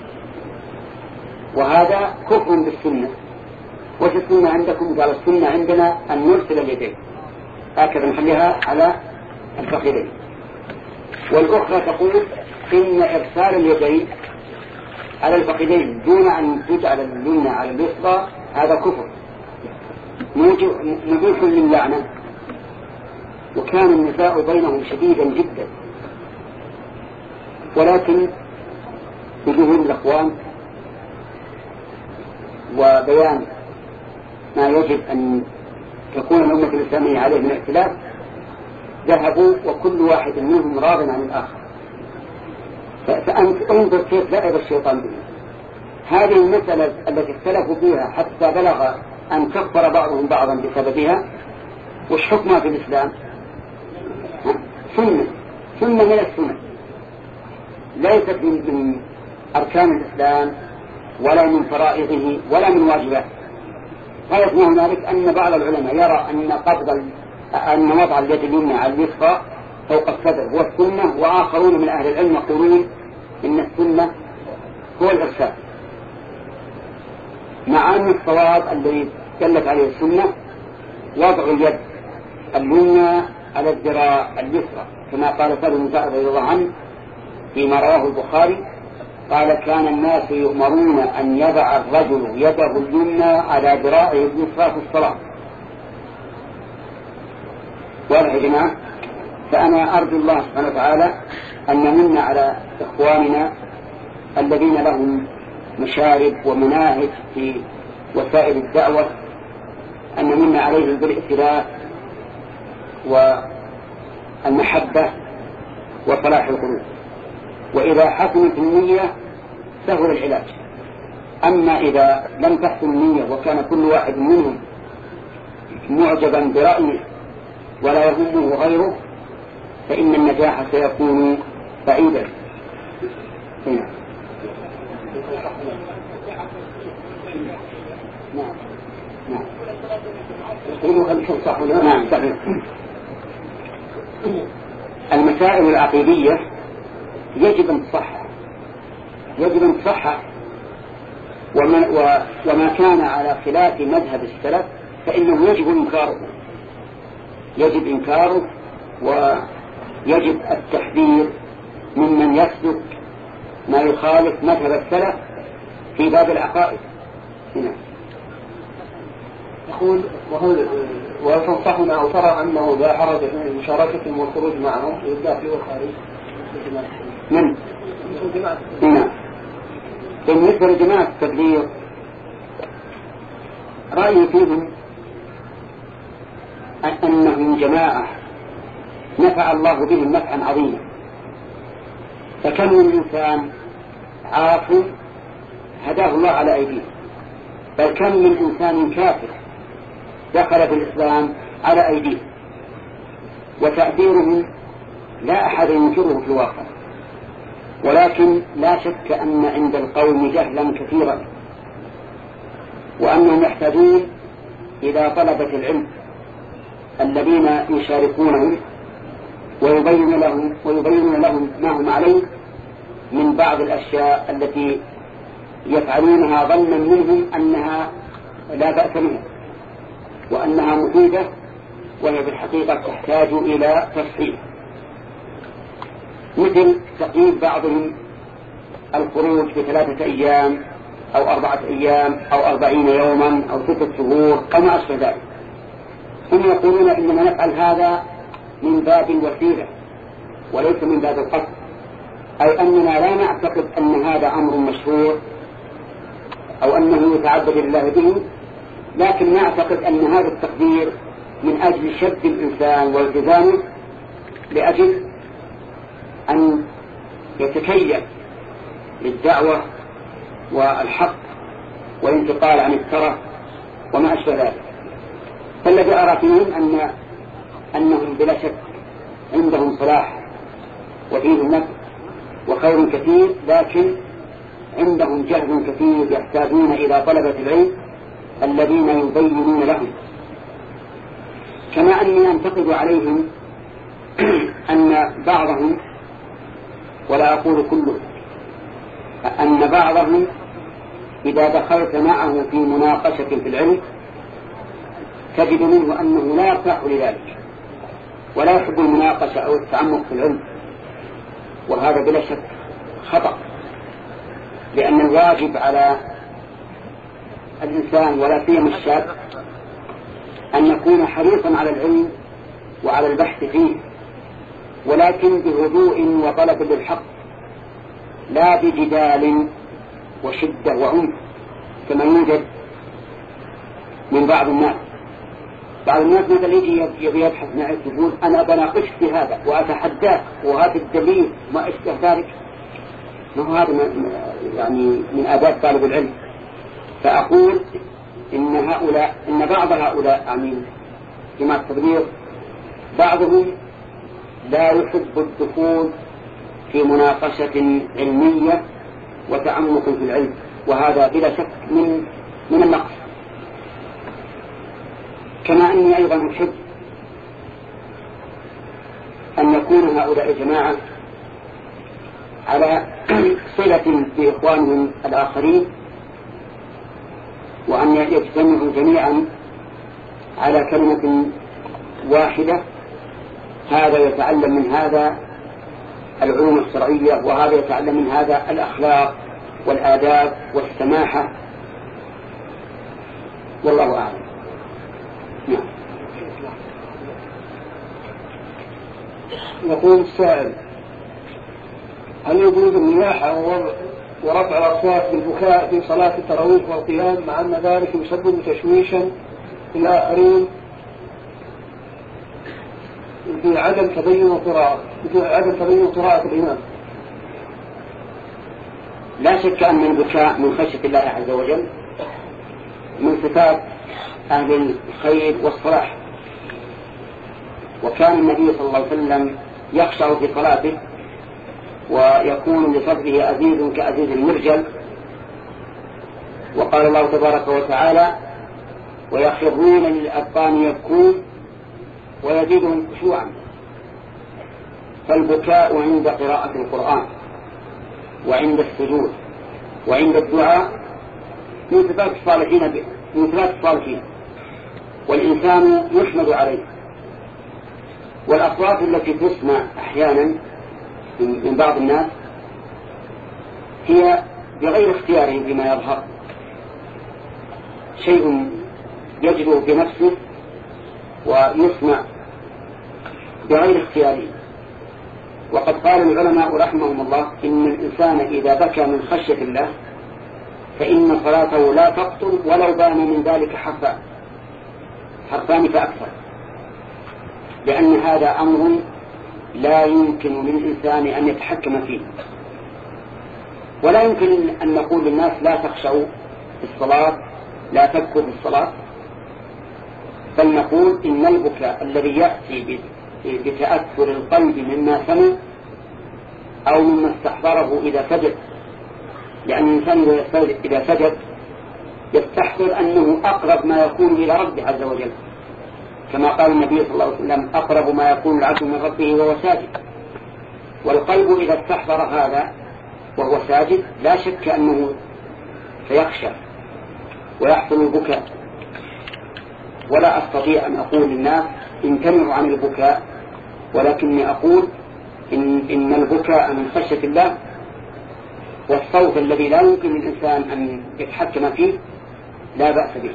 S1: وهذا كفر بالسنة. وش السنة عندكم؟ قال السنة عندنا أن نرسل اليدين هكذا نخليها على الفخذين. والأخرى تقول إن إرسال اليدين على الفخذين دون أن تجعل اليمنى على اليسرى هذا كفر مبيح للعنة. وكان النزاع بينهم شديدا جدا، ولكن بجهود الأخوان وبيان ما يجب أن تكون الأمة الإسلامية عليه من اختلاف ذهبوا وكل واحد منهم راض عن الآخر. فأنت انظر كيف لعب الشيطان به. هذه المسألة التي اختلفوا فيها حتى بلغ أن كفر بعضهم بعضا بسببها، وش حكمها في الإسلام؟ سنة سنة من السنة، ليست من أركان الإسلام ولا من فرائضه ولا من واجباته. غاية ما هنالك أن بعض العلماء يرى أن قبض أن وضع اليد اليمنى على اليسرى فوق الصدر هو السنة، وآخرون من أهل العلم يقولون إن السنة هو الإرسال، مع أن الصواب الذي دلت عليه السنة وضع اليد اليمنى على الذراع اليسرى، كما قال سالم بن سعد رضي الله عنه فيما رواه البخاري قال كان الناس يؤمرون أن يضع الرجل يده اليمنى على ذراعه اليسرى في الصلاة. واضح يا جماعة؟ فأنا أرجو الله سبحانه وتعالى أن نمن على إخواننا الذين لهم مشارب ومناهج في وسائل الدعوة، أن نمن عليهم بالائتلاف والمحبة وصلاح القلوب. وإذا حسنت النية سهل العلاج. أما إذا لم تحسن النية وكان كل واحد منهم معجبا برأيه ولا يهمه غيره فإن النجاح سيكون بعيدا. هنا نعم نعم نعم صحيح. المسائل العقيدية يجب أن تصحح، يجب أن تصحح وما, وما كان على خلاف مذهب السلف فإنه يجب إنكاره يجب إنكاره ويجب التحذير ممن يسلك ما يخالف مذهب السلف في باب العقائد. هنا
S2: يقول وهل وهل تنصحنا أو ترى أنه لا حرج في مشاركتهم والخروج معهم في الداخل والخارج؟
S1: من؟ هنا بالنسبة لجماعة التبليغ رأيي فيهم أنهم جماعة نفع الله بهم نفعا عظيما، فكم من إنسان عاص هداه الله على أيديه، بل كم من إنسان كافر دخل في الإسلام على أيديه، وتأثيرهم لا أحد ينكره في الواقع، ولكن لا شك أن عند القوم جهلا كثيرا، وأنهم يحتاجون إلى طلبة العلم الذين يشاركونهم ويبين لهم ويبين لهم ما هم عليه من بعض الأشياء التي يفعلونها ظنا منهم أنها لا بأس منها وأنها مفيدة، وهي في الحقيقة تحتاج إلى تصحيح، مثل تقييد بعضهم الخروج في ثلاثة أيام أو أربعة أيام أو أربعين يوما أو ستة شهور أو ما أشبه ذلك. هم يقولون إننا نفعل هذا من باب الوسيلة وليس من باب القصد، أي أننا لا نعتقد أن هذا أمر مشروع أو أنه يتعبد لله به، لكن نعتقد أن هذا التقدير من أجل شد الإنسان والتزامه لأجل أن يتكيف للدعوة والحق والانتقال عن الترف وما أشبه ذلك. فالذي أرى فيهم أن أنهم بلا شك عندهم صلاح وفيهم نفع وخير كثير، لكن عندهم جهل كثير يحتاجون إلى طلبة العلم الذين يبينون لهم. كما أني أنتقد عليهم أن بعضهم، ولا أقول كله، أن بعضهم إذا دخلت معه في مناقشة في العلم تجد منه أنه لا يرتاح لذلك ولا يحب المناقشة أو التعمق في العلم، وهذا بلا شك خطأ، لأن الواجب على الإنسان ولا سيما الشاب أن يكون حريصا على العلم وعلى البحث فيه، ولكن بهدوء وطلب للحق، لا بجدال وشدة وعنف كما يوجد من بعض الناس. بعض الناس مثلا يجي يبي يبحث معك يقول أنا بناقشك في هذا وأتحداك وهذا الدليل ما أشبه ذلك، ما هو هذا يعني من آداب طالب العلم. فأقول إن هؤلاء إن بعض هؤلاء أمين جماعة التبليغ بعضهم لا يحب الدخول في مناقشة علمية وتعمق في العلم، وهذا بلا شك من من النقص. كما أني أيضا أحب أن يكون هؤلاء جماعة على صلة بإخوانهم الآخرين، وأن يجتمعوا جميعا على كلمة واحدة، هذا يتعلم من هذا العلوم الشرعية وهذا يتعلم من هذا الأخلاق والآداب والسماحة، والله أعلم. نعم.
S2: يقول السائل: هل يجوز النياحة ورفع الأصوات بالبكاء في صلاة التراويح والقيام مع أن ذلك يسبب تشويشا للآخرين في عدم تبين قراءة في عدم تبين قراءة الإمام؟
S1: لا شك أن البكاء من خشية الله عز وجل من صفات أهل الخير والصلاح، وكان النبي صلى الله عليه وسلم يخشع في صلاته ويكون لصدره عزيز كعزيز المرجل، وقال الله تبارك وتعالى: ويخرون للأذقان يبكون ويزيدهم خشوعا. فالبكاء عند قراءة القرآن وعند السجود وعند الدعاء من صفات الصالحين من صفات الصالحين، والإنسان يحمد عليه. والأصوات التي تسمع أحيانا من بعض الناس هي بغير اختيارهم فيما يظهر، شيء يجده بنفسه ويسمع بغير اختياره. وقد قال العلماء رحمهم الله إن الإنسان إذا بكى من خشية الله فإن صلاته لا تبطل ولو بان من ذلك حرفان حرفان فأكثر، لأن هذا أمر لا يمكن للإنسان أن يتحكم فيه. ولا يمكن أن نقول للناس لا تخشوا في الصلاة، لا تبكوا في الصلاة، بل نقول إن البكاء الذي يأتي بتأثر القلب مما سمع أو مما استحضره إذا سجد، لأن الإنسان إذا سجد يستحضر أنه أقرب ما يكون إلى ربه عز وجل، كما قال النبي صلى الله عليه وسلم أقرب ما يكون العبد من ربه وهو ساجد. والقلب إذا استحضر هذا وهو ساجد لا شك أنه سيخشى ويحصل البكاء. ولا أستطيع أن أقول للناس امتنعوا عن البكاء، ولكني أقول إن, إن البكاء من خشية الله، والصوت الذي لا يمكن للإنسان أن يتحكم فيه لا بأس به.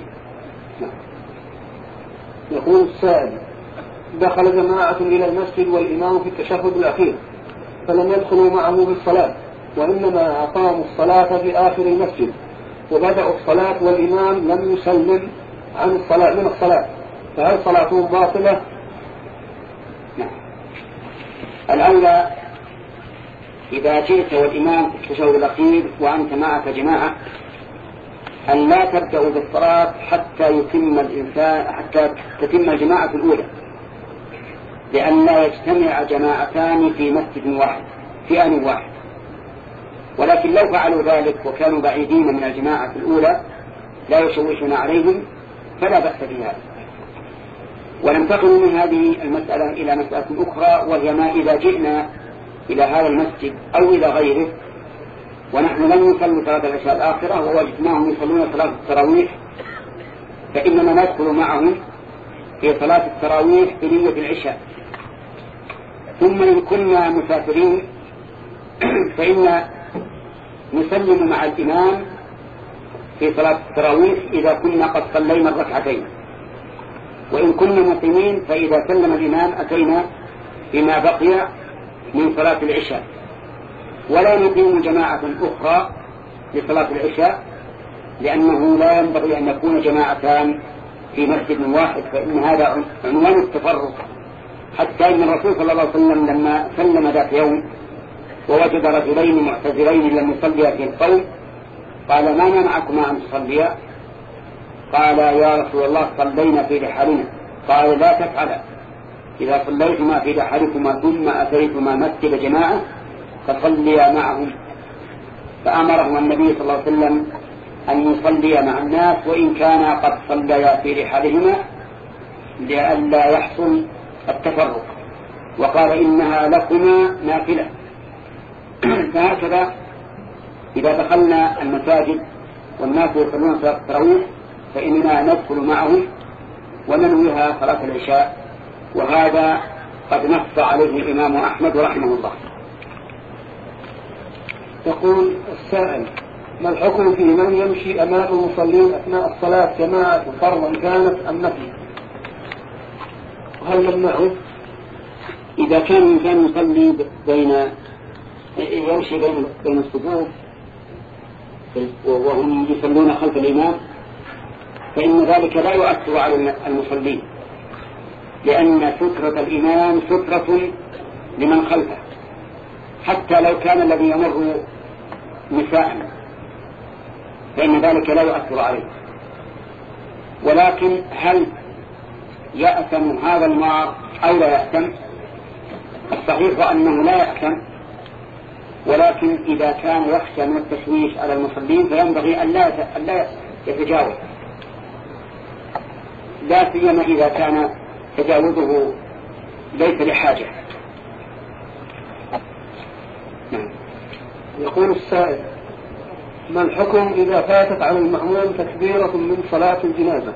S2: يقول السائل: دخل جماعة إلى المسجد والإمام في التشهد الأخير فلم يدخلوا معه بالصلاة، وإنما أقاموا الصلاة في آخر المسجد وبدأوا الصلاة والإمام لم يسلم عن الصلاة من الصلاة، فهل صلاتهم باطلة؟
S1: نعم. الأولى إذا جئت والإمام في التشهد الأخير وأنت معك جماعة أن لا تبدأ بالصلاة حتى يتم الإنسان حتى تتم الجماعة الأولى، لأن لا يجتمع جماعتان في مسجد واحد في آن واحد. ولكن لو فعلوا ذلك وكانوا بعيدين من الجماعة الأولى لا يشوشون عليهم فلا بأس بهذا. وننتقل من هذه المسألة إلى مسألة أخرى، وهي ما إذا جئنا إلى هذا المسجد أو إلى غيره ونحن لم نصلي صلاة العشاء الآخرة ووجدناهم يصلون صلاة التراويح، فإننا ندخل معهم في صلاة التراويح بنية العشاء. ثم إن كنا مسافرين فإن نسلم مع الإمام في صلاة التراويح إذا كنا قد صلينا الركعتين، وإن كنا مقيمين فإذا سلم الإمام أتينا بما بقي من صلاة العشاء، ولا نقيم جماعة أخرى لصلاة العشاء، لأنه لا ينبغي أن يكون جماعتان في مسجد واحد، فإن هذا عنوان التفرق. حتى إن الرسول صلى الله عليه وسلم لما سلم ذات يوم ووجد رجلين معتذرين لم يصليا في القوم قال: ما منعكما أن تصليا؟ قال: يا رسول الله صلينا في رحالنا. قال: لا تفعلا، إذا صليتما في رحالكما ثم أتيتما مسجد جماعة فصليا معهم. فأمرهما النبي صلى الله عليه وسلم أن يصليا مع الناس وإن كان قد صليا في رحالهما لئلا يحصل التفرق، وقال: إنها لكما نافلة. فهكذا إذا دخلنا المساجد والناس يصلون صلاة التراويح فإننا ندخل معهم وننويها صلاة العشاء، وهذا قد نص عليه الإمام أحمد رحمه الله.
S2: يقول السائل: ما الحكم في من يمشي أمام المصلين أثناء الصلاة جماعة فرضا كانت أم نفل؟ وهل نمنعه؟
S1: إذا كان الإنسان يصلي بين يمشي بين بين الصفوف وهم يصلون خلف الإمام فإن ذلك لا يؤثر على المصلين، لأن سترة الإمام سترة لمن خلفه، حتى لو كان الذي يمر نساء فإن ذلك لا يؤثر عليه. ولكن هل يأثم هذا المار أو لا يأثم؟ الصحيح أنه لا يأثم، ولكن إذا كان يخشى من التشويش على المصلين فينبغي أن لا يتجاوز، لا سيما إذا كان تجاوزه ليس لحاجة.
S2: يقول السائل: ما الحكم إذا فاتت على المأموم تكبيرة من صلاة الجنازة؟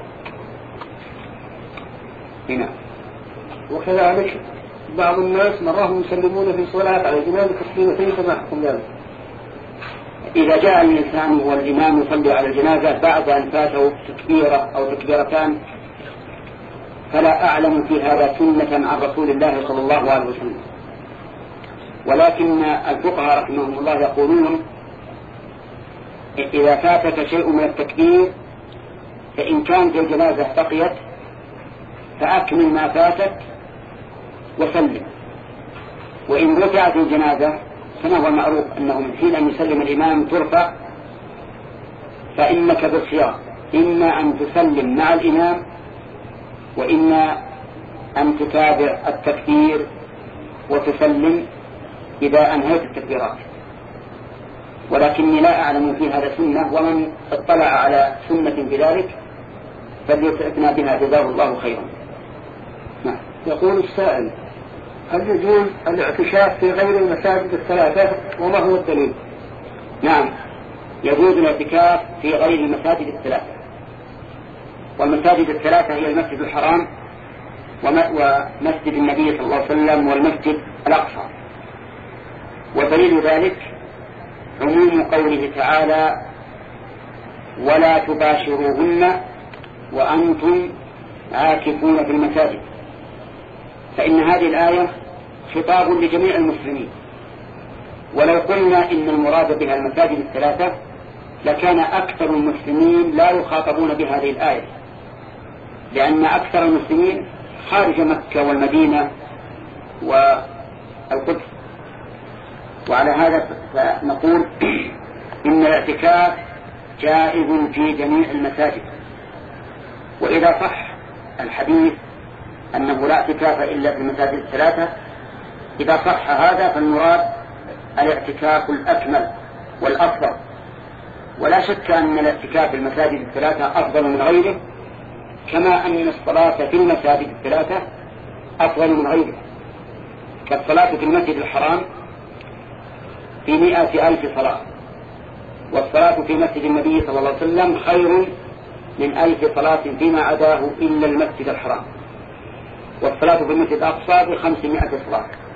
S1: هنا.
S2: وكذلك بعض الناس نراهم يسلمون في الصلاة على الجنازة تسليمتين، فما حكم ذلك؟
S1: إذا جاء الإنسان والإمام يصلي على الجنازة بعد أن فاته تكبيرة أو تكبيرتان فلا أعلم في هذا سنة عن رسول الله صلى الله عليه وسلم، ولكن الفقهاء رحمهم الله يقولون إذا فاتك شيء من التكبير فإن كانت الجنازة بقيت فأكمل ما فاتك وسلم، وإن رفعت الجنازة كما هو المعروف أنه من حين أن يسلم الإمام ترفع، فإنك بالخيار إما أن تسلم مع الإمام وإما أن تتابع التكبير وتسلم إذا أنهيت التكبيرات، ولكني لا أعلم في هذا سنة، ومن اطلع على سنة بذلك فليسعفنا بها جزاه الله خيرا.
S2: نعم. يقول السائل: هل يجوز الاعتكاف في غير المساجد الثلاثة وما هو الدليل؟
S1: نعم، يجوز الاعتكاف في غير المساجد الثلاثة، والمساجد الثلاثة هي المسجد الحرام ومسجد النبي صلى الله عليه وسلم والمسجد الأقصى، ودليل ذلك عموم قوله تعالى: ولا تباشروهن وأنتم عاكفون في المساجد، فإن هذه الآية خطاب لجميع المسلمين، ولو قلنا إن المراد بها المساجد الثلاثة لكان أكثر المسلمين لا يخاطبون بهذه الآية، لأن أكثر المسلمين خارج مكة والمدينة والقدس، وعلى هذا فنقول إن الاعتكاف جائز في جميع المساجد. وإذا صح الحديث أنه لا اعتكاف إلا في المساجد الثلاثة، إذا صح هذا فالمراد الاعتكاف الأكمل والأفضل، ولا شك أن الاعتكاف في المساجد الثلاثة أفضل من غيره، كما أن الصلاة في المساجد الثلاثة أفضل من غيره، كالصلاة في المسجد الحرام في مئة ألف صلاة، والصلاة في مسجد النبي صلى الله عليه وسلم خير من ألف صلاة فيما عداه إلا المسجد الحرام، والصلاة في المسجد الأقصى بخمسمائة صلاة.